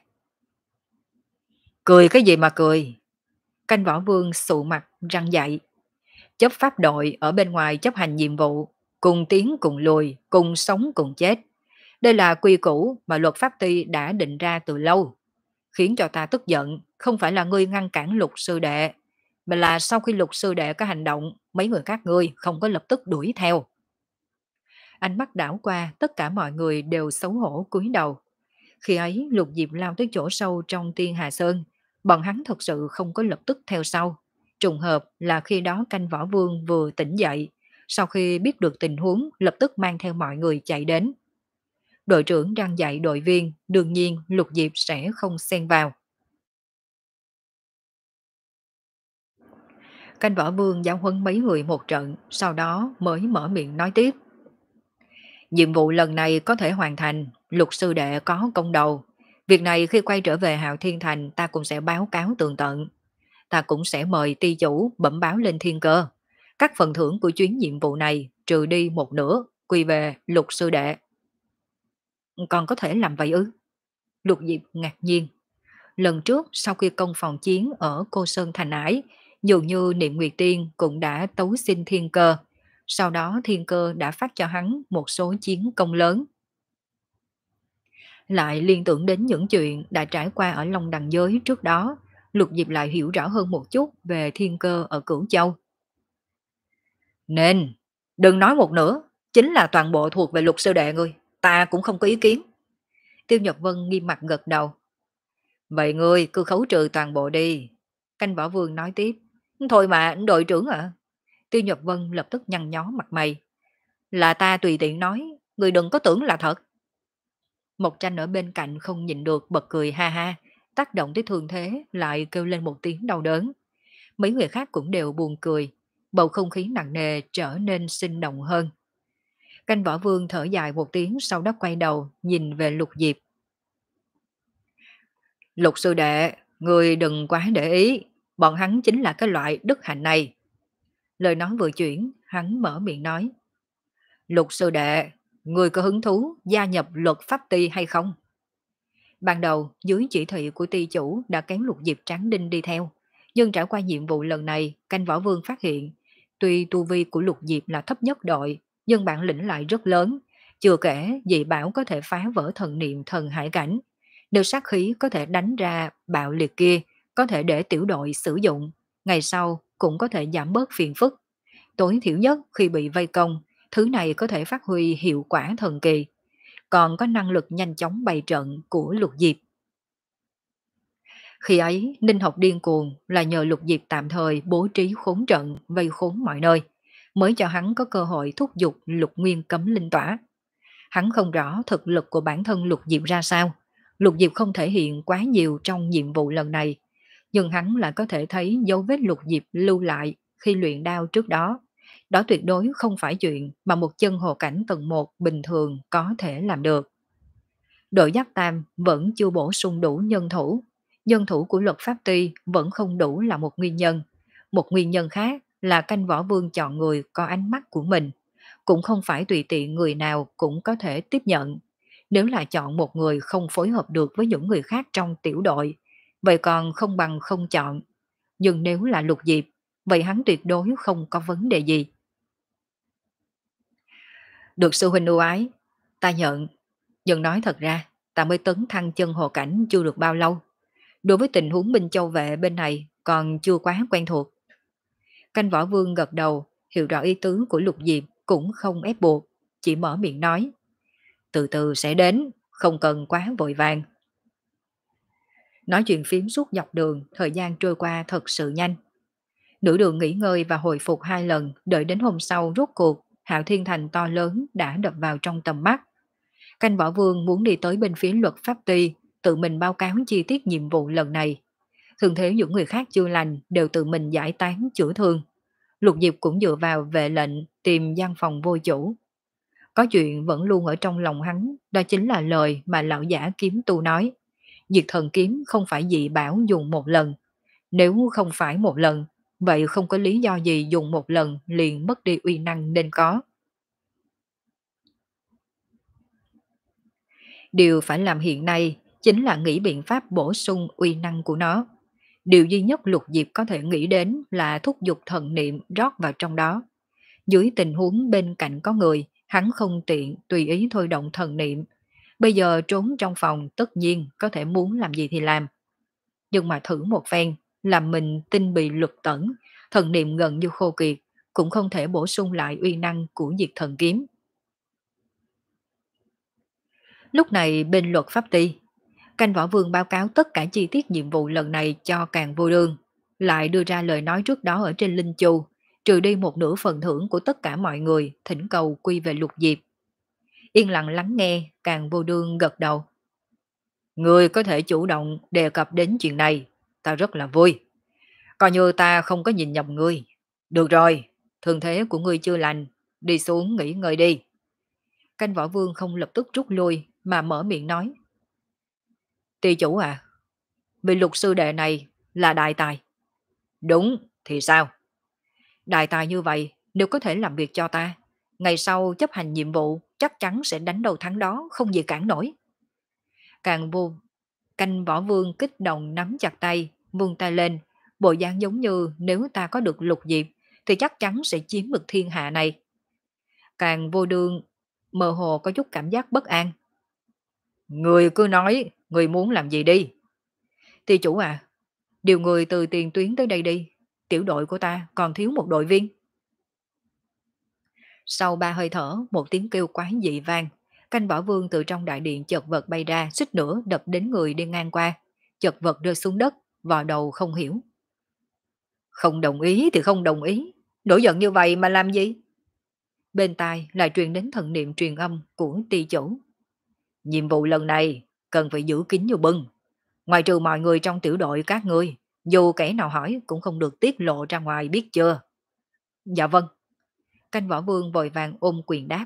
Cười cái gì mà cười? Canh Võ Vương sụ mặt răng dạy. Chấp pháp đội ở bên ngoài chấp hành nhiệm vụ, cùng tiến cùng lùi, cùng sống cùng chết. Đây là quy củ mà luật pháp ty đã định ra từ lâu. Khiến cho ta tức giận, không phải là ngươi ngăn cản Lục sư đệ, mà là sau khi Lục sư đệ có hành động, mấy người các ngươi không có lập tức đuổi theo. Ánh mắt đảo qua, tất cả mọi người đều xấu hổ cúi đầu. Khi ấy Lục Diệp lao tới chỗ sâu trong Tiên Hà Sơn, bọn hắn thật sự không có lập tức theo sau. Trùng hợp là khi đó Canh Võ Vương vừa tỉnh dậy, sau khi biết được tình huống lập tức mang theo mọi người chạy đến. Đội trưởng đang dạy đội viên, đương nhiên Lục Diệp sẽ không xen vào. Canh Võ Vương giáo huấn mấy người một trận, sau đó mới mở miệng nói tiếp. Nhiệm vụ lần này có thể hoàn thành, Lục sư đệ có công đầu. Việc này khi quay trở về Hạo Thiên Thành ta cũng sẽ báo cáo tường tận. Ta cũng sẽ mời ty chủ bẩm báo lên thiên cơ. Các phần thưởng của chuyến nhiệm vụ này trừ đi một nửa, quy về Lục sư đệ. Còn có thể làm vậy ư? Lục Diệp ngạc nhiên. Lần trước sau khi công phòng chiến ở Cô Sơn Thành Ái, dường như Niệm Nguyệt Tiên cũng đã tấu xin thiên cơ. Sau đó thiên cơ đã phát cho hắn một số chiến công lớn. Lại liên tưởng đến những chuyện đã trải qua ở Long Đằng giới trước đó, Lục Diệp lại hiểu rõ hơn một chút về thiên cơ ở Cửu Châu. Nên, đừng nói một nửa, chính là toàn bộ thuộc về Lục sư đệ ngươi, ta cũng không có ý kiến. Tiêu Nhật Vân nghiêm mặt gật đầu. Vậy ngươi cứ khấu trừ toàn bộ đi. Canh Võ Vương nói tiếp. Thôi mà, đội trưởng ạ. À? Tiêu Nhật Vân lập tức nhăn nhó mặt mày. Là ta tùy tiện nói, ngươi đừng có tưởng là thật. Mộc Tranh ở bên cạnh không nhịn được bật cười ha ha, tác động tới thương thế lại kêu lên một tiếng đau đớn. Mấy người khác cũng đều buồn cười, bầu không khí nặng nề trở nên sinh động hơn. Canh Võ Vương thở dài một tiếng sau đó quay đầu nhìn về Lục Diệp. Lục sư đệ, người đừng quá để ý, bọn hắn chính là cái loại đức hạnh này. Lời nói vừa chuyển, hắn mở miệng nói. Lục sư đệ, người có hứng thú gia nhập luật pháp ty hay không? Ban đầu, dưới chỉ thị của ty chủ đã kéo Lục Diệp Tráng Đinh đi theo. Nhưng trải qua nhiệm vụ lần này, canh võ vương phát hiện, tuy tu vi của Lục Diệp là thấp nhất đội, nhưng bản lĩnh lại rất lớn. Chưa kể, dị bảo có thể phá vỡ thần niệm thần hải cảnh. Nếu sát khí có thể đánh ra bạo liệt kia, có thể để tiểu đội sử dụng. Ngày sau cũng có thể giảm bớt phiền phức. Tối thiểu nhất khi bị vây công, thứ này có thể phát huy hiệu quả thần kỳ. Còn có năng lực nhanh chóng bày trận của Lục Diệp. Khi ấy, Ninh Học điên cuồng là nhờ Lục Diệp tạm thời bố trí khốn trận, vây khốn mọi nơi, mới cho hắn có cơ hội thúc giục Lục Nguyên cấm linh tỏa. Hắn không rõ thực lực của bản thân Lục Diệp ra sao. Lục Diệp không thể hiện quá nhiều trong nhiệm vụ lần này, nhưng hắn lại có thể thấy dấu vết Lục Diệp lưu lại khi luyện đao trước đó. Đó tuyệt đối không phải chuyện mà một chân hồ cảnh tầng một bình thường có thể làm được. Đội Giáp Tam vẫn chưa bổ sung đủ nhân thủ. Nhân thủ của luật pháp ty vẫn không đủ là một nguyên nhân. Một nguyên nhân khác là canh võ vương chọn người có ánh mắt của mình. Cũng không phải tùy tiện người nào cũng có thể tiếp nhận. Nếu là chọn một người không phối hợp được với những người khác trong tiểu đội, vậy còn không bằng không chọn. Nhưng nếu là Lục Diệp, vậy hắn tuyệt đối không có vấn đề gì. Được sư huynh ưu ái, ta nhận. Nhưng nói thật ra, ta mới tấn thăng chân hồ cảnh chưa được bao lâu. Đối với tình huống Minh Châu vệ bên này còn chưa quá quen thuộc. Canh Võ Vương gật đầu, hiểu rõ ý tứ của Lục Diệp cũng không ép buộc, chỉ mở miệng nói. Từ từ sẽ đến, không cần quá vội vàng. Nói chuyện phím suốt dọc đường, thời gian trôi qua thật sự nhanh. Nửa đường nghỉ ngơi và hồi phục hai lần, đợi đến hôm sau rốt cuộc, Hạo Thiên Thành to lớn đã đập vào trong tầm mắt. Canh Võ Vương muốn đi tới bên phía luật pháp ty, tự mình báo cáo chi tiết nhiệm vụ lần này. Thường thế những người khác chưa lành đều tự mình giải tán chữa thương. Lục Diệp cũng dựa vào vệ lệnh tìm gian phòng vô chủ. Có chuyện vẫn luôn ở trong lòng hắn, đó chính là lời mà lão giả kiếm tu nói. Diệt thần kiếm không phải dị bảo dùng một lần. Nếu không phải một lần, vậy không có lý do gì dùng một lần liền mất đi uy năng nên có. Điều phải làm hiện nay chính là nghĩ biện pháp bổ sung uy năng của nó. Điều duy nhất Lục Diệp có thể nghĩ đến là thúc giục thần niệm rót vào trong đó. Dưới tình huống bên cạnh có người, hắn không tiện tùy ý thôi động thần niệm. Bây giờ trốn trong phòng tất nhiên có thể muốn làm gì thì làm. Nhưng mà thử một phen, làm mình tinh bị lục tẩn, thần niệm gần như khô kiệt, cũng không thể bổ sung lại uy năng của diệt thần kiếm. Lúc này bên luật pháp ty, canh võ vương báo cáo tất cả chi tiết nhiệm vụ lần này cho Càng Vô Đương, lại đưa ra lời nói trước đó ở trên Linh Chu, trừ đi một nửa phần thưởng của tất cả mọi người, thỉnh cầu quy về Lục Diệp. Yên lặng lắng nghe, Càng Vô Đương gật đầu. Người có thể chủ động đề cập đến chuyện này, ta rất là vui. Coi như ta không có nhìn nhầm ngươi. Được rồi, thương thế của ngươi chưa lành, đi xuống nghỉ ngơi đi. Canh võ vương không lập tức rút lui, mà mở miệng nói. Ty chủ à, vị Lục sư đệ này là đại tài. Đúng, thì sao? Đại tài như vậy, nếu có thể làm việc cho ta, ngày sau chấp hành nhiệm vụ chắc chắn sẽ đánh đầu thắng đó, không gì cản nổi. Càng vô, canh võ vương kích động nắm chặt tay, vung tay lên, bộ dáng giống như nếu ta có được Lục Diệp thì chắc chắn sẽ chiếm được thiên hạ này. Càng vô đương mơ hồ có chút cảm giác bất an. Người cứ nói, người muốn làm gì đi. Ty chủ à, điều người từ tiền tuyến tới đây đi. Tiểu đội của ta còn thiếu một đội viên. Sau ba hơi thở, một tiếng kêu quái dị vang. Canh Võ Vương từ trong đại điện chợt vật bay ra, xích nữa đập đến người đi ngang qua. Chợt vật rơi xuống đất, vò đầu không hiểu. Không đồng ý thì không đồng ý. Nổi giận như vậy mà làm gì? Bên tai lại truyền đến thần niệm truyền âm của ty chủ. Nhiệm vụ lần này cần phải giữ kín như bưng. Ngoài trừ mọi người trong tiểu đội các ngươi, dù kẻ nào hỏi cũng không được tiết lộ ra ngoài, biết chưa? Dạ vâng. Canh Võ Vương vội vàng ôm quyền đáp.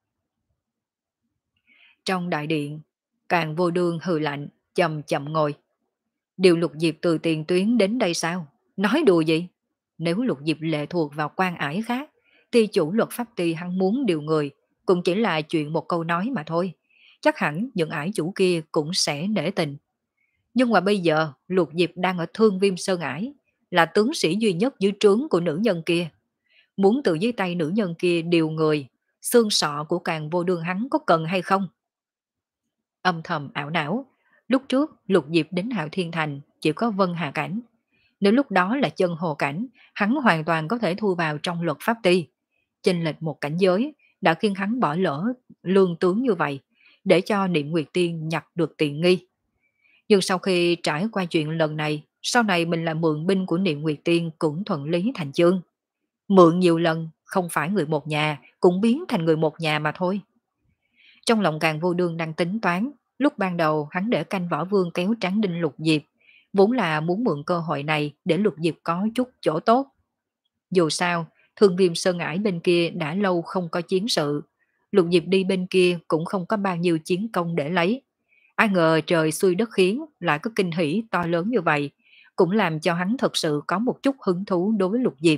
Trong đại điện, càng vô đương hừ lạnh, chậm chậm ngồi. Điều Lục Diệp từ tiền tuyến đến đây sao? Nói đùa gì? Nếu Lục Diệp lệ thuộc vào quan ải khác, ty chủ luật pháp ty hắn muốn điều người, cũng chỉ là chuyện một câu nói mà thôi. Chắc hẳn những ải chủ kia cũng sẽ nể tình. Nhưng mà bây giờ Lục Diệp đang ở Thương Viêm Sơn ải, là tướng sĩ duy nhất dưới trướng của nữ nhân kia. Muốn từ dưới tay nữ nhân kia điều người, xương sọ của càng vô đương hắn có cần hay không? Âm thầm ảo não, lúc trước Lục Diệp đến Hạo Thiên Thành chỉ có Vân Hà Cảnh. Nếu lúc đó là chân hồ cảnh, hắn hoàn toàn có thể thu vào trong luật pháp ty. Chênh lệch một cảnh giới đã khiến hắn bỏ lỡ lương tướng như vậy, để cho Niệm Nguyệt Tiên nhặt được tiện nghi. Nhưng sau khi trải qua chuyện lần này, sau này mình là mượn binh của Niệm Nguyệt Tiên cũng thuận lý thành chương. Mượn nhiều lần, không phải người một nhà, cũng biến thành người một nhà mà thôi. Trong lòng càng vô đương đang tính toán, lúc ban đầu hắn để Canh Võ Vương kéo tráng đinh Lục Diệp, vốn là muốn mượn cơ hội này để Lục Diệp có chút chỗ tốt. Dù sao, Thương Viêm Sơn ải bên kia đã lâu không có chiến sự, Lục Diệp đi bên kia cũng không có bao nhiêu chiến công để lấy. Ai ngờ trời xui đất khiến lại có kinh hỉ to lớn như vậy, cũng làm cho hắn thật sự có một chút hứng thú đối với Lục Diệp.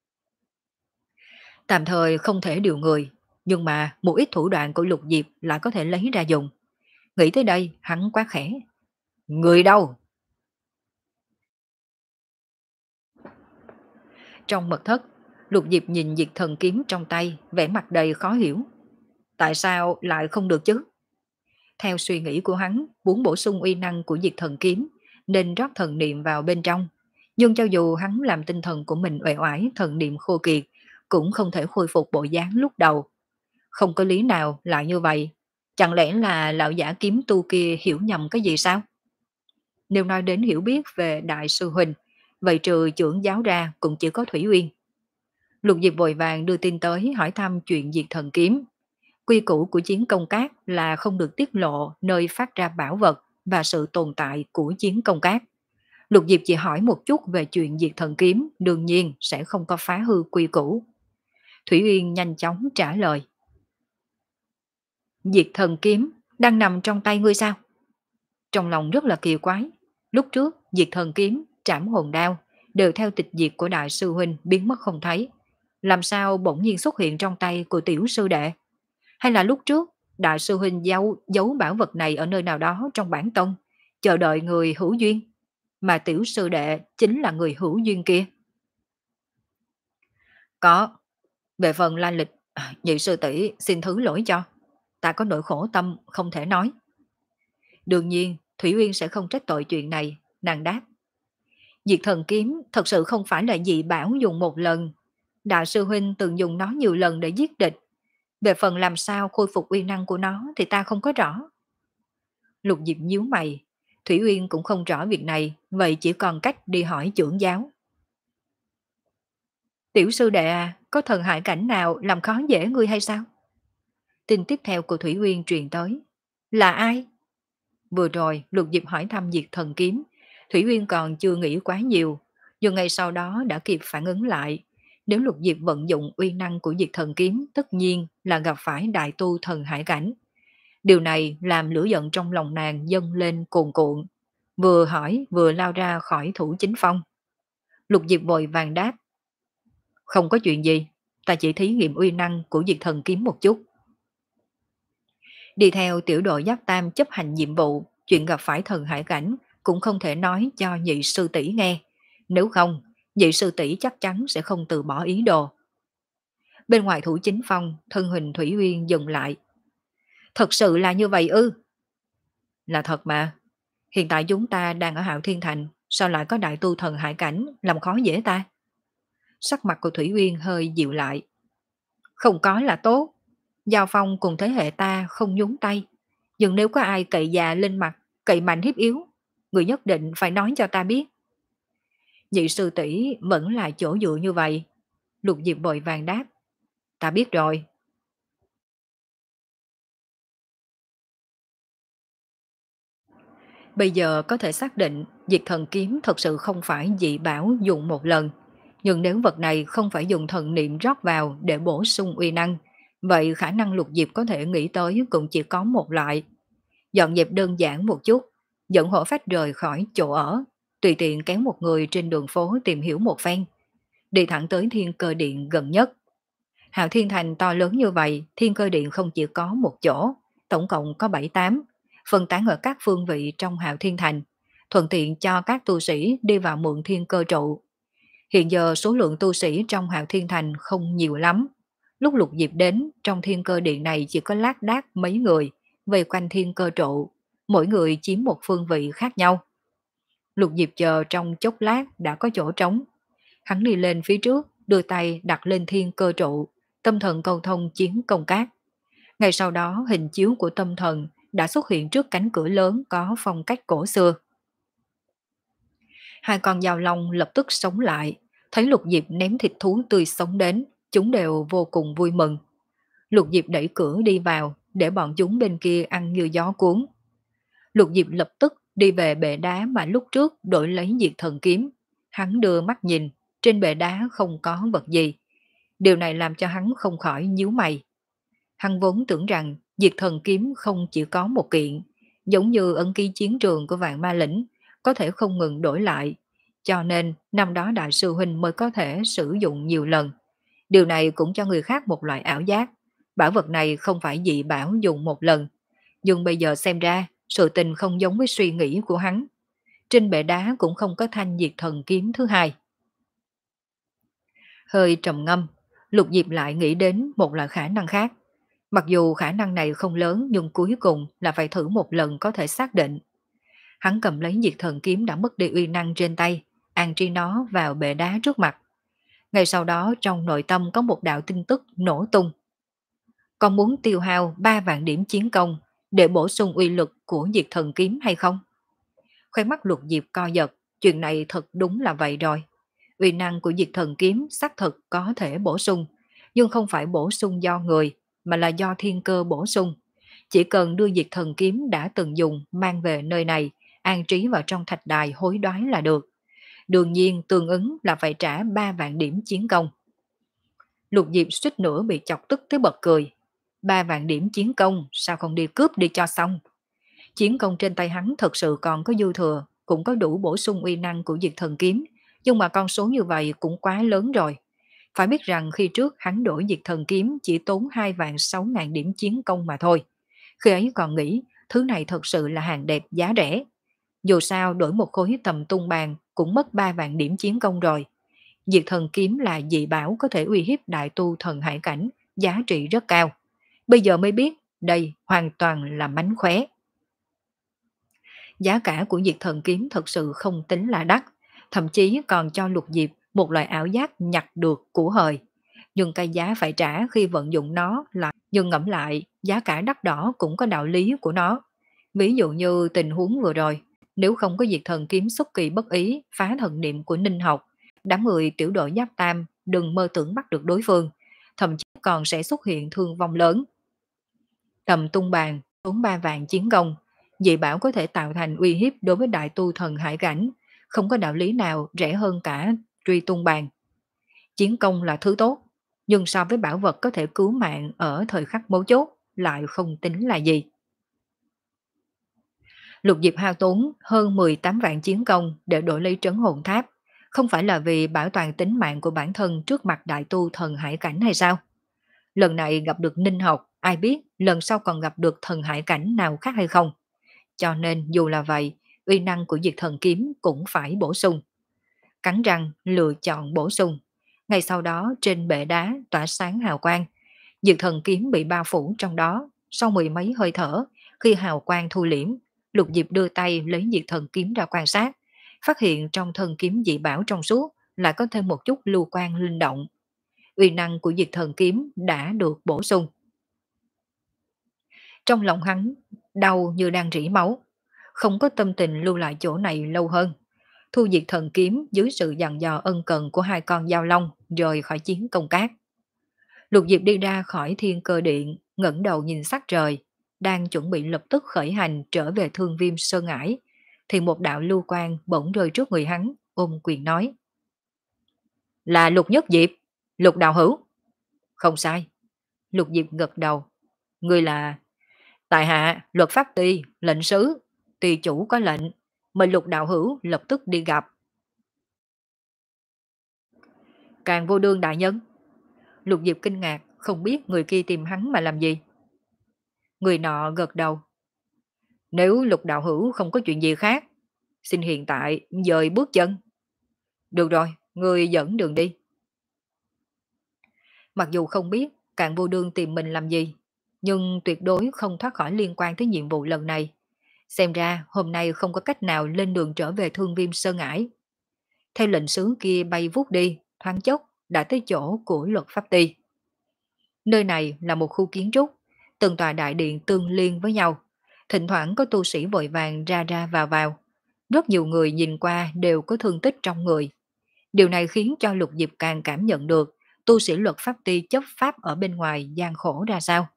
Tạm thời không thể điều người, nhưng mà một ít thủ đoạn của Lục Diệp lại có thể lấy ra dùng. Nghĩ tới đây, hắn quá khẽ. Người đâu? Trong mật thất, Lục Diệp nhìn Diệt Thần Kiếm trong tay, vẻ mặt đầy khó hiểu. Tại sao lại không được chứ? Theo suy nghĩ của hắn, muốn bổ sung uy năng của Diệt Thần Kiếm, nên rót thần niệm vào bên trong. Nhưng cho dù hắn làm tinh thần của mình uể oải, thần niệm khô kiệt, cũng không thể khôi phục bộ dáng lúc đầu. Không có lý nào lại như vậy. Chẳng lẽ là lão giả kiếm tu kia hiểu nhầm cái gì sao? Nếu nói đến hiểu biết về Đại sư Huynh, vậy trừ trưởng giáo ra cũng chỉ có Thủy Uyên. Lục Diệp vội vàng đưa tin tới hỏi thăm chuyện Diệt Thần Kiếm. Quy củ của chiến công cát là không được tiết lộ nơi phát ra bảo vật và sự tồn tại của chiến công cát. Lục Diệp chỉ hỏi một chút về chuyện Diệt Thần Kiếm, đương nhiên sẽ không có phá hư quy củ. Thủy Uyên nhanh chóng trả lời. Diệt Thần Kiếm đang nằm trong tay ngươi sao? Trong lòng rất là kỳ quái. Lúc trước Diệt Thần Kiếm, Trảm Hồn Đao đều theo tịch diệt của Đại sư Huynh biến mất không thấy. Làm sao bỗng nhiên xuất hiện trong tay của tiểu sư đệ? Hay là lúc trước Đại sư Huynh giấu, giấu bảo vật này ở nơi nào đó trong bản tông, chờ đợi người hữu duyên, mà tiểu sư đệ chính là người hữu duyên kia? Có. Về phần lai lịch, nhị sư tỷ xin thứ lỗi cho. Ta có nỗi khổ tâm không thể nói. Đương nhiên, Thủy Uyên sẽ không trách tội chuyện này, nàng đáp. Diệt Thần Kiếm thật sự không phải là dị bảo dùng một lần. Đại sư Huynh từng dùng nó nhiều lần để giết địch. Về phần làm sao khôi phục uy năng của nó thì ta không có rõ. Lục Diệp nhíu mày, Thủy Uyên cũng không rõ việc này, vậy chỉ còn cách đi hỏi trưởng giáo. Tiểu sư đệ à, có thần hại cảnh nào làm khó dễ ngươi hay sao? Tin tiếp theo của Thủy Uyên truyền tới. Là ai? Vừa rồi Lục Diệp hỏi thăm Diệt Thần Kiếm, Thủy Uyên còn chưa nghĩ quá nhiều, nhưng ngay sau đó đã kịp phản ứng lại. Nếu Lục Diệp vận dụng uy năng của Diệt Thần Kiếm, tất nhiên là gặp phải đại tu thần hải cảnh. Điều này làm lửa giận trong lòng nàng dâng lên cuồn cuộn, vừa hỏi vừa lao ra khỏi thủ chính phong. Lục Diệp vội vàng đáp. Không có chuyện gì, ta chỉ thí nghiệm uy năng của Diệt Thần Kiếm một chút. Đi theo tiểu đội Giáp Tam chấp hành nhiệm vụ, chuyện gặp phải thần hải cảnh cũng không thể nói cho nhị sư tỷ nghe. Nếu không, nhị sư tỷ chắc chắn sẽ không từ bỏ ý đồ. Bên ngoài Thủ Chính Phong, thân hình Thủy Uyên dừng lại. Thật sự là như vậy ư? Là thật mà. Hiện tại chúng ta đang ở Hạo Thiên Thành, sao lại có đại tu thần hải cảnh làm khó dễ ta? Sắc mặt của Thủy Uyên hơi dịu lại. Không có là tốt. Giao Phong cùng thế hệ ta không nhúng tay. Nhưng nếu có ai cậy già lên mặt, cậy mạnh hiếp yếu, người nhất định phải nói cho ta biết. Nhị sư tỷ vẫn là chỗ dựa như vậy. Lục Diệp vội vàng đáp. Ta biết rồi. Bây giờ có thể xác định diệt thần kiếm thật sự không phải dị bảo dùng một lần. Nhưng nếu vật này không phải dùng thần niệm rót vào để bổ sung uy năng, vậy khả năng Lục Diệp có thể nghĩ tới cũng chỉ có một loại. Dọn dẹp đơn giản một chút, dẫn hổ phách rời khỏi chỗ ở, tùy tiện kéo một người trên đường phố tìm hiểu một phen, đi thẳng tới thiên cơ điện gần nhất. Hạo Thiên Thành to lớn như vậy, thiên cơ điện không chỉ có một chỗ, tổng cộng có bảy tám, phân tán ở các phương vị trong Hạo Thiên Thành, thuận tiện cho các tu sĩ đi vào mượn thiên cơ trụ. Hiện giờ số lượng tu sĩ trong Hạo Thiên Thành không nhiều lắm. Lúc Lục Diệp đến, trong thiên cơ điện này chỉ có lác đác mấy người, vây quanh thiên cơ trụ, mỗi người chiếm một phương vị khác nhau. Lục Diệp chờ trong chốc lát đã có chỗ trống. Hắn đi lên phía trước, đưa tay đặt lên thiên cơ trụ, tâm thần cầu thông chiến công cát. Ngay sau đó hình chiếu của tâm thần đã xuất hiện trước cánh cửa lớn có phong cách cổ xưa. Hai con dao long lập tức sống lại, thấy Lục Diệp ném thịt thú tươi sống đến, chúng đều vô cùng vui mừng. Lục Diệp đẩy cửa đi vào, để bọn chúng bên kia ăn như gió cuốn. Lục Diệp lập tức đi về bệ đá mà lúc trước đổi lấy diệt thần kiếm. Hắn đưa mắt nhìn, trên bệ đá không có vật gì. Điều này làm cho hắn không khỏi nhíu mày. Hắn vốn tưởng rằng diệt thần kiếm không chỉ có một kiện, giống như ấn ký chiến trường của vạn ma lĩnh, có thể không ngừng đổi lại. Cho nên năm đó đại sư huynh mới có thể sử dụng nhiều lần. Điều này cũng cho người khác một loại ảo giác. Bảo vật này không phải dị bảo dùng một lần. Nhưng bây giờ xem ra, sự tình không giống với suy nghĩ của hắn. Trên bệ đá cũng không có thanh diệt thần kiếm thứ hai. Hơi trầm ngâm, Lục Diệp lại nghĩ đến một loại khả năng khác. Mặc dù khả năng này không lớn nhưng cuối cùng là phải thử một lần có thể xác định. Hắn cầm lấy diệt thần kiếm đã mất đi uy năng trên tay, an tri nó vào bệ đá trước mặt. Ngay sau đó trong nội tâm có một đạo tin tức nổ tung. Con muốn tiêu hao ba vạn điểm chiến công để bổ sung uy lực của diệt thần kiếm hay không? Khóe mắt Lục Diệp co giật, chuyện này thật đúng là vậy rồi. Uy năng của diệt thần kiếm xác thực có thể bổ sung, nhưng không phải bổ sung do người, mà là do thiên cơ bổ sung. Chỉ cần đưa diệt thần kiếm đã từng dùng mang về nơi này, an trí vào trong thạch đài hối đoái là được. Đương nhiên tương ứng là phải trả ba vạn điểm chiến công. Lục Diệp suýt nữa bị chọc tức tới bật cười. Ba vạn điểm chiến công, sao không đi cướp đi cho xong? Chiến công trên tay hắn thật sự còn có dư thừa, cũng có đủ bổ sung uy năng của diệt thần kiếm, nhưng mà con số như vậy cũng quá lớn rồi. Phải biết rằng khi trước hắn đổi diệt thần kiếm chỉ tốn hai vạn sáu ngàn điểm chiến công mà thôi. Khi ấy còn nghĩ thứ này thật sự là hàng đẹp giá rẻ. Dù sao đổi một khối tầm tung bàn cũng mất ba vạn điểm chiến công rồi. Diệt thần kiếm là dị bảo có thể uy hiếp đại tu thần hải cảnh, giá trị rất cao. Bây giờ mới biết đây hoàn toàn là mánh khóe. Giá cả của diệt thần kiếm thật sự không tính là đắt, thậm chí còn cho Lục Diệp một loại ảo giác nhặt được của hời. Nhưng cái giá phải trả khi vận dụng nó là, nhưng ngẫm lại, giá cả đắt đỏ cũng có đạo lý của nó. Ví dụ như tình huống vừa rồi, nếu không có diệt thần kiếm xuất kỳ bất ý phá thần niệm của Ninh Học, đám người tiểu đội Giáp Tam đừng mơ tưởng bắt được đối phương, thậm chí còn sẽ xuất hiện thương vong lớn. Tầm tung bàn, tốn ba vạn chiến công, dị bảo có thể tạo thành uy hiếp đối với đại tu thần hải cảnh, không có đạo lý nào rẻ hơn cả truy tung bàn. Chiến công là thứ tốt, nhưng so với bảo vật có thể cứu mạng ở thời khắc mấu chốt lại không tính là gì. Lục Diệp hao tốn hơn mười tám vạn chiến công để đổi lấy trấn hồn tháp, không phải là vì bảo toàn tính mạng của bản thân trước mặt đại tu thần hải cảnh hay sao? Lần này gặp được Ninh Học, ai biết lần sau còn gặp được thần hải cảnh nào khác hay không? Cho nên dù là vậy, uy năng của diệt thần kiếm cũng phải bổ sung. Cắn răng lựa chọn bổ sung. Ngay sau đó trên bệ đá tỏa sáng hào quang, Diệt Thần Kiếm bị bao phủ trong đó. Sau mười mấy hơi thở, khi hào quang thu liễm, Lục Diệp đưa tay lấy Diệt Thần Kiếm ra quan sát, phát hiện trong thân kiếm dị bảo trong suốt lại có thêm một chút lưu quang linh động. Uy năng của Diệt Thần Kiếm đã được bổ sung. Trong lòng hắn đau như đang rỉ máu, không có tâm tình lưu lại chỗ này lâu hơn. Thu Diệt Thần Kiếm dưới sự dặn dò ân cần của hai con dao long rời khỏi chiến công cát. Lục Diệp đi ra khỏi thiên cơ điện, ngẩng đầu nhìn sắc trời, đang chuẩn bị lập tức khởi hành trở về Thương Viêm Sơn Ải, thì một đạo lưu quang bỗng rơi trước người hắn, ôm quyền nói: "Là Lục Nhất Diệp, Lục đạo hữu." "Không sai." Lục Diệp gật đầu. "Ngươi là?" "Tại hạ Luật Pháp Ty, lệnh sứ, ty chủ có lệnh, mời Lục đạo hữu lập tức đi gặp." "Càng vô đương đại nhân." Lục Diệp kinh ngạc, không biết người kia tìm hắn mà làm gì. Người nọ gật đầu. "Nếu Lục đạo hữu không có chuyện gì khác, xin hiện tại dời bước chân." "Được rồi, ngươi dẫn đường đi." Mặc dù không biết Cạn Vô Đương tìm mình làm gì, nhưng tuyệt đối không thoát khỏi liên quan tới nhiệm vụ lần này. Xem ra hôm nay không có cách nào lên đường trở về Thương Viêm Sơn Ải. Theo lệnh sứ kia bay vút đi, thoáng chốc đã tới chỗ của Luật Pháp Ty. Nơi này là một khu kiến trúc, từng tòa đại điện tương liên với nhau. Thỉnh thoảng có tu sĩ vội vàng ra ra vào vào. Rất nhiều người nhìn qua đều có thương tích trong người. Điều này khiến cho Lục Diệp càng cảm nhận được tu sĩ Luật Pháp Ty chấp pháp ở bên ngoài gian khổ ra sao.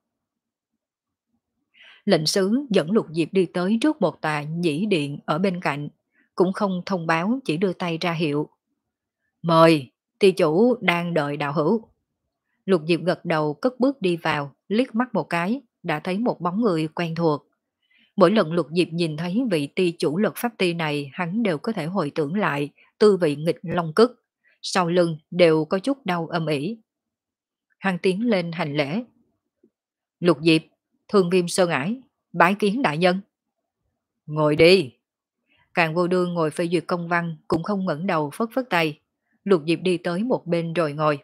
Lệnh sứ dẫn Lục Diệp đi tới trước một tòa nhĩ điện ở bên cạnh, cũng không thông báo, chỉ đưa tay ra hiệu. "Mời, ty chủ đang đợi đạo hữu." Lục Diệp gật đầu cất bước đi vào, liếc mắt một cái, đã thấy một bóng người quen thuộc. Mỗi lần Lục Diệp nhìn thấy vị ty chủ Luật Pháp Ty này, hắn đều có thể hồi tưởng lại tư vị nghịch long cức. Sau lưng đều có chút đau âm ỉ. Hắn tiến lên hành lễ. "Lục Diệp, Thương Viêm Sơn Ải, bái kiến đại nhân." "Ngồi đi." Càng Vô Đương ngồi phê duyệt công văn cũng không ngẩng đầu, phất phất tay. Lục Diệp đi tới một bên rồi ngồi.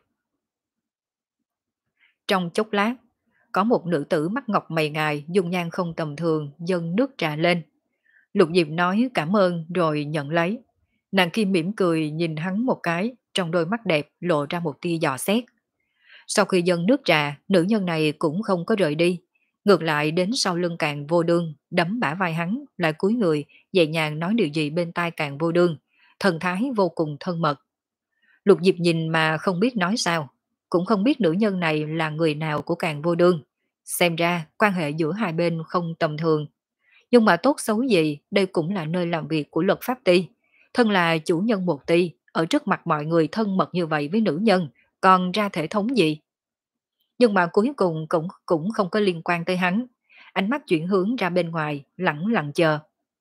Trong chốc lát, có một nữ tử mắt ngọc mày ngài, dung nhan không tầm thường, dâng nước trà lên. Lục Diệp nói cảm ơn rồi nhận lấy. Nàng kia mỉm cười nhìn hắn một cái, trong đôi mắt đẹp lộ ra một tia dò xét. Sau khi dâng nước trà, nữ nhân này cũng không có rời đi. Ngược lại đến sau lưng Càng Vô Đương, đấm bả vai hắn, lại cúi người, nhẹ nhàng nói điều gì bên tai Càng Vô Đương. Thần thái vô cùng thân mật. Lục Diệp nhìn mà không biết nói sao. Cũng không biết nữ nhân này là người nào của Càng Vô Đương. Xem ra quan hệ giữa hai bên không tầm thường. Nhưng mà tốt xấu gì, đây cũng là nơi làm việc của Luật Pháp Ty. Thân là chủ nhân một ty, ở trước mặt mọi người thân mật như vậy với nữ nhân, còn ra thể thống gì? Nhưng mà cuối cùng cũng cũng không có liên quan tới hắn. Ánh mắt chuyển hướng ra bên ngoài, lẳng lặng chờ.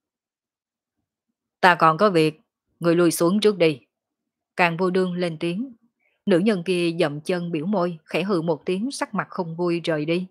"Ta còn có việc, người lui xuống trước đi." Càng Vô Đương lên tiếng. Nữ nhân kia dậm chân biểu môi, khẽ hừ một tiếng, sắc mặt không vui rời đi.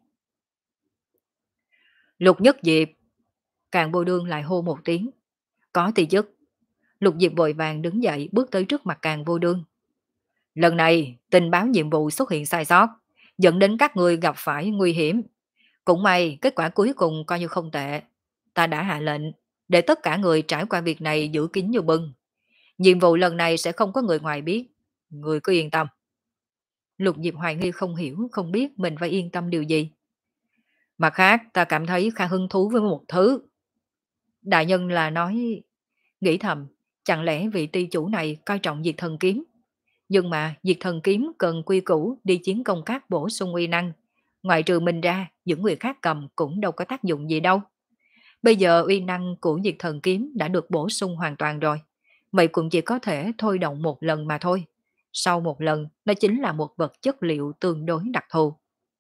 "Lục Nhất Diệp." Càng Vô Đương lại hô một tiếng. "Có ti chức." Lục Diệp vội vàng đứng dậy bước tới trước mặt Càng Vô Đương. "Lần này tình báo nhiệm vụ xuất hiện sai sót, dẫn đến các người gặp phải nguy hiểm. Cũng may kết quả cuối cùng coi như không tệ. Ta đã hạ lệnh để tất cả người trải qua việc này giữ kín như bưng. Nhiệm vụ lần này sẽ không có người ngoài biết. Người cứ yên tâm." Lục Diệp hoài nghi không hiểu, không biết mình phải yên tâm điều gì. "Mặt khác ta cảm thấy khá hứng thú với một thứ." Đại nhân là nói... Nghĩ thầm, chẳng lẽ vị ty chủ này coi trọng Diệt Thần Kiếm? Nhưng mà Diệt Thần Kiếm cần quy củ đi chiến công các bổ sung uy năng. Ngoại trừ mình ra, những người khác cầm cũng đâu có tác dụng gì đâu. Bây giờ uy năng của Diệt Thần Kiếm đã được bổ sung hoàn toàn rồi. Vậy cũng chỉ có thể thôi động một lần mà thôi. Sau một lần, nó chính là một vật chất liệu tương đối đặc thù.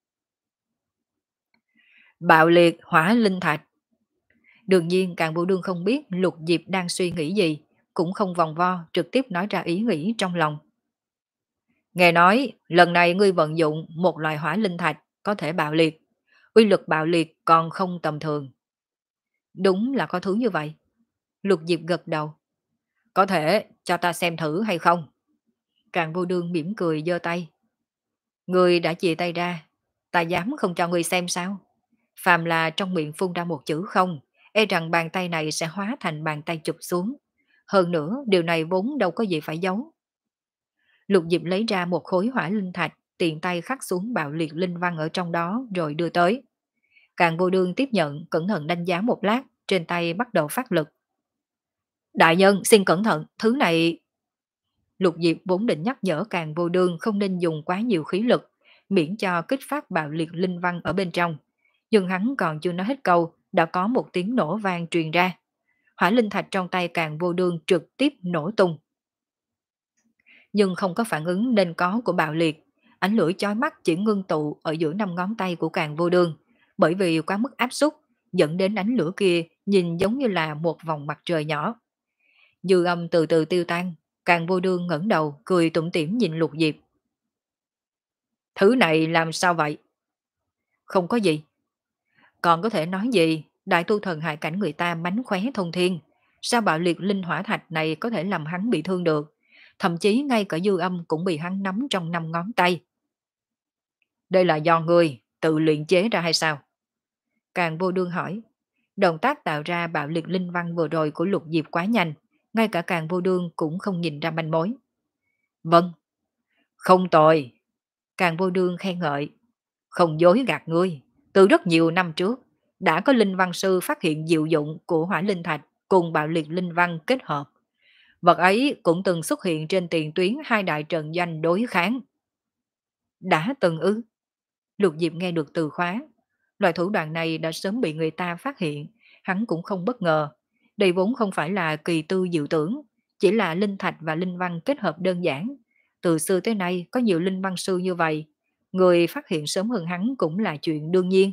Bạo liệt hỏa linh thạch. Đương nhiên Càng Vũ Đương không biết Lục Diệp đang suy nghĩ gì, cũng không vòng vo, trực tiếp nói ra ý nghĩ trong lòng. "Nghe nói, lần này ngươi vận dụng một loại hỏa linh thạch có thể bạo liệt, uy lực bạo liệt còn không tầm thường." "Đúng là có thứ như vậy." Lục Diệp gật đầu. "Có thể cho ta xem thử hay không?" Càng vô đương mỉm cười giơ tay. Ngươi đã chìa tay ra, ta dám không cho ngươi xem sao? Phàm là trong miệng phun ra một chữ không, e rằng bàn tay này sẽ hóa thành bàn tay chụp xuống. Hơn nữa, điều này vốn đâu có gì phải giấu. Lục Diệp lấy ra một khối hỏa linh thạch, tiện tay khắc xuống bạo liệt linh văn ở trong đó rồi đưa tới. Càng vô đương tiếp nhận, cẩn thận đánh giá một lát, trên tay bắt đầu phát lực. Đại nhân, xin cẩn thận, thứ này... Lục Diệp vốn định nhắc nhở Càng vô đương không nên dùng quá nhiều khí lực, miễn cho kích phát bạo liệt linh văn ở bên trong. Nhưng hắn còn chưa nói hết câu, đã có một tiếng nổ vang truyền ra. Hỏa linh thạch trong tay Càng vô đương trực tiếp nổ tung. Nhưng không có phản ứng nên có của bạo liệt. Ánh lửa chói mắt chỉ ngưng tụ ở giữa năm ngón tay của Càng vô đương, bởi vì quá mức áp suất, dẫn đến ánh lửa kia nhìn giống như là một vòng mặt trời nhỏ. Dư âm từ từ tiêu tan, Càng vô đương ngẩng đầu cười tủm tỉm nhìn Lục Diệp. Thứ này làm sao vậy? Không có gì. Còn có thể nói gì? Đại tu thần hại cảnh người ta mánh khóe thông thiên. Sao bạo liệt linh hỏa thạch này có thể làm hắn bị thương được? Thậm chí ngay cả dư âm cũng bị hắn nắm trong năm ngón tay. Đây là do ngươi tự luyện chế ra hay sao? Càng vô đương hỏi. Động tác tạo ra bạo liệt linh văn vừa rồi của Lục Diệp quá nhanh, ngay cả Càng vô đương cũng không nhìn ra manh mối. Vâng. Không tồi. Càng vô đương khen ngợi. Không dối gạt ngươi. Từ rất nhiều năm trước, đã có linh văn sư phát hiện diệu dụng của hỏa linh thạch cùng bạo liệt linh văn kết hợp. Vật ấy cũng từng xuất hiện trên tiền tuyến hai đại trận doanh đối kháng. Đã từng ư? Lục Diệp nghe được từ khóa. Loại thủ đoạn này đã sớm bị người ta phát hiện, hắn cũng không bất ngờ. Đây vốn không phải là kỳ tư diệu tưởng, chỉ là linh thạch và linh văn kết hợp đơn giản. Từ xưa tới nay có nhiều linh văn sư như vậy, người phát hiện sớm hơn hắn cũng là chuyện đương nhiên.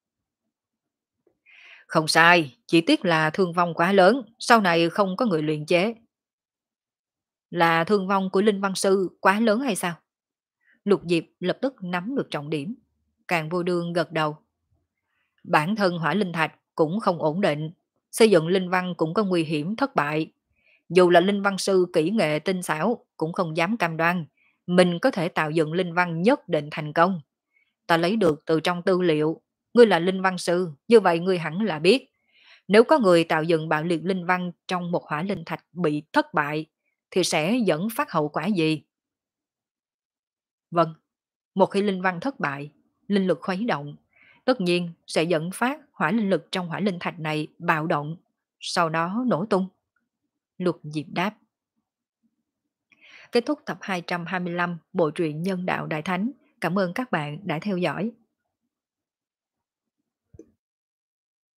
Không sai, chỉ tiếc là thương vong quá lớn, sau này không có người luyện chế. Là thương vong của linh văn sư quá lớn hay sao? Lục Diệp lập tức nắm được trọng điểm. Càng vô đương gật đầu. Bản thân hỏa linh thạch cũng không ổn định, xây dựng linh văn cũng có nguy hiểm thất bại. Dù là linh văn sư kỹ nghệ tinh xảo cũng không dám cam đoan mình có thể tạo dựng linh văn nhất định thành công. Ta lấy được từ trong tư liệu, ngươi là linh văn sư, như vậy ngươi hẳn là biết. Nếu có người tạo dựng bạo liệt linh văn trong một hỏa linh thạch bị thất bại, thì sẽ dẫn phát hậu quả gì? Vâng, một khi linh văn thất bại, linh lực khuấy động, tất nhiên sẽ dẫn phát hỏa linh lực trong hỏa linh thạch này bạo động, sau đó nổ tung. Lục Diệp đáp. Kết thúc tập hai trăm hai mươi lăm bộ truyện Nhân đạo Đại Thánh. Cảm ơn các bạn đã theo dõi.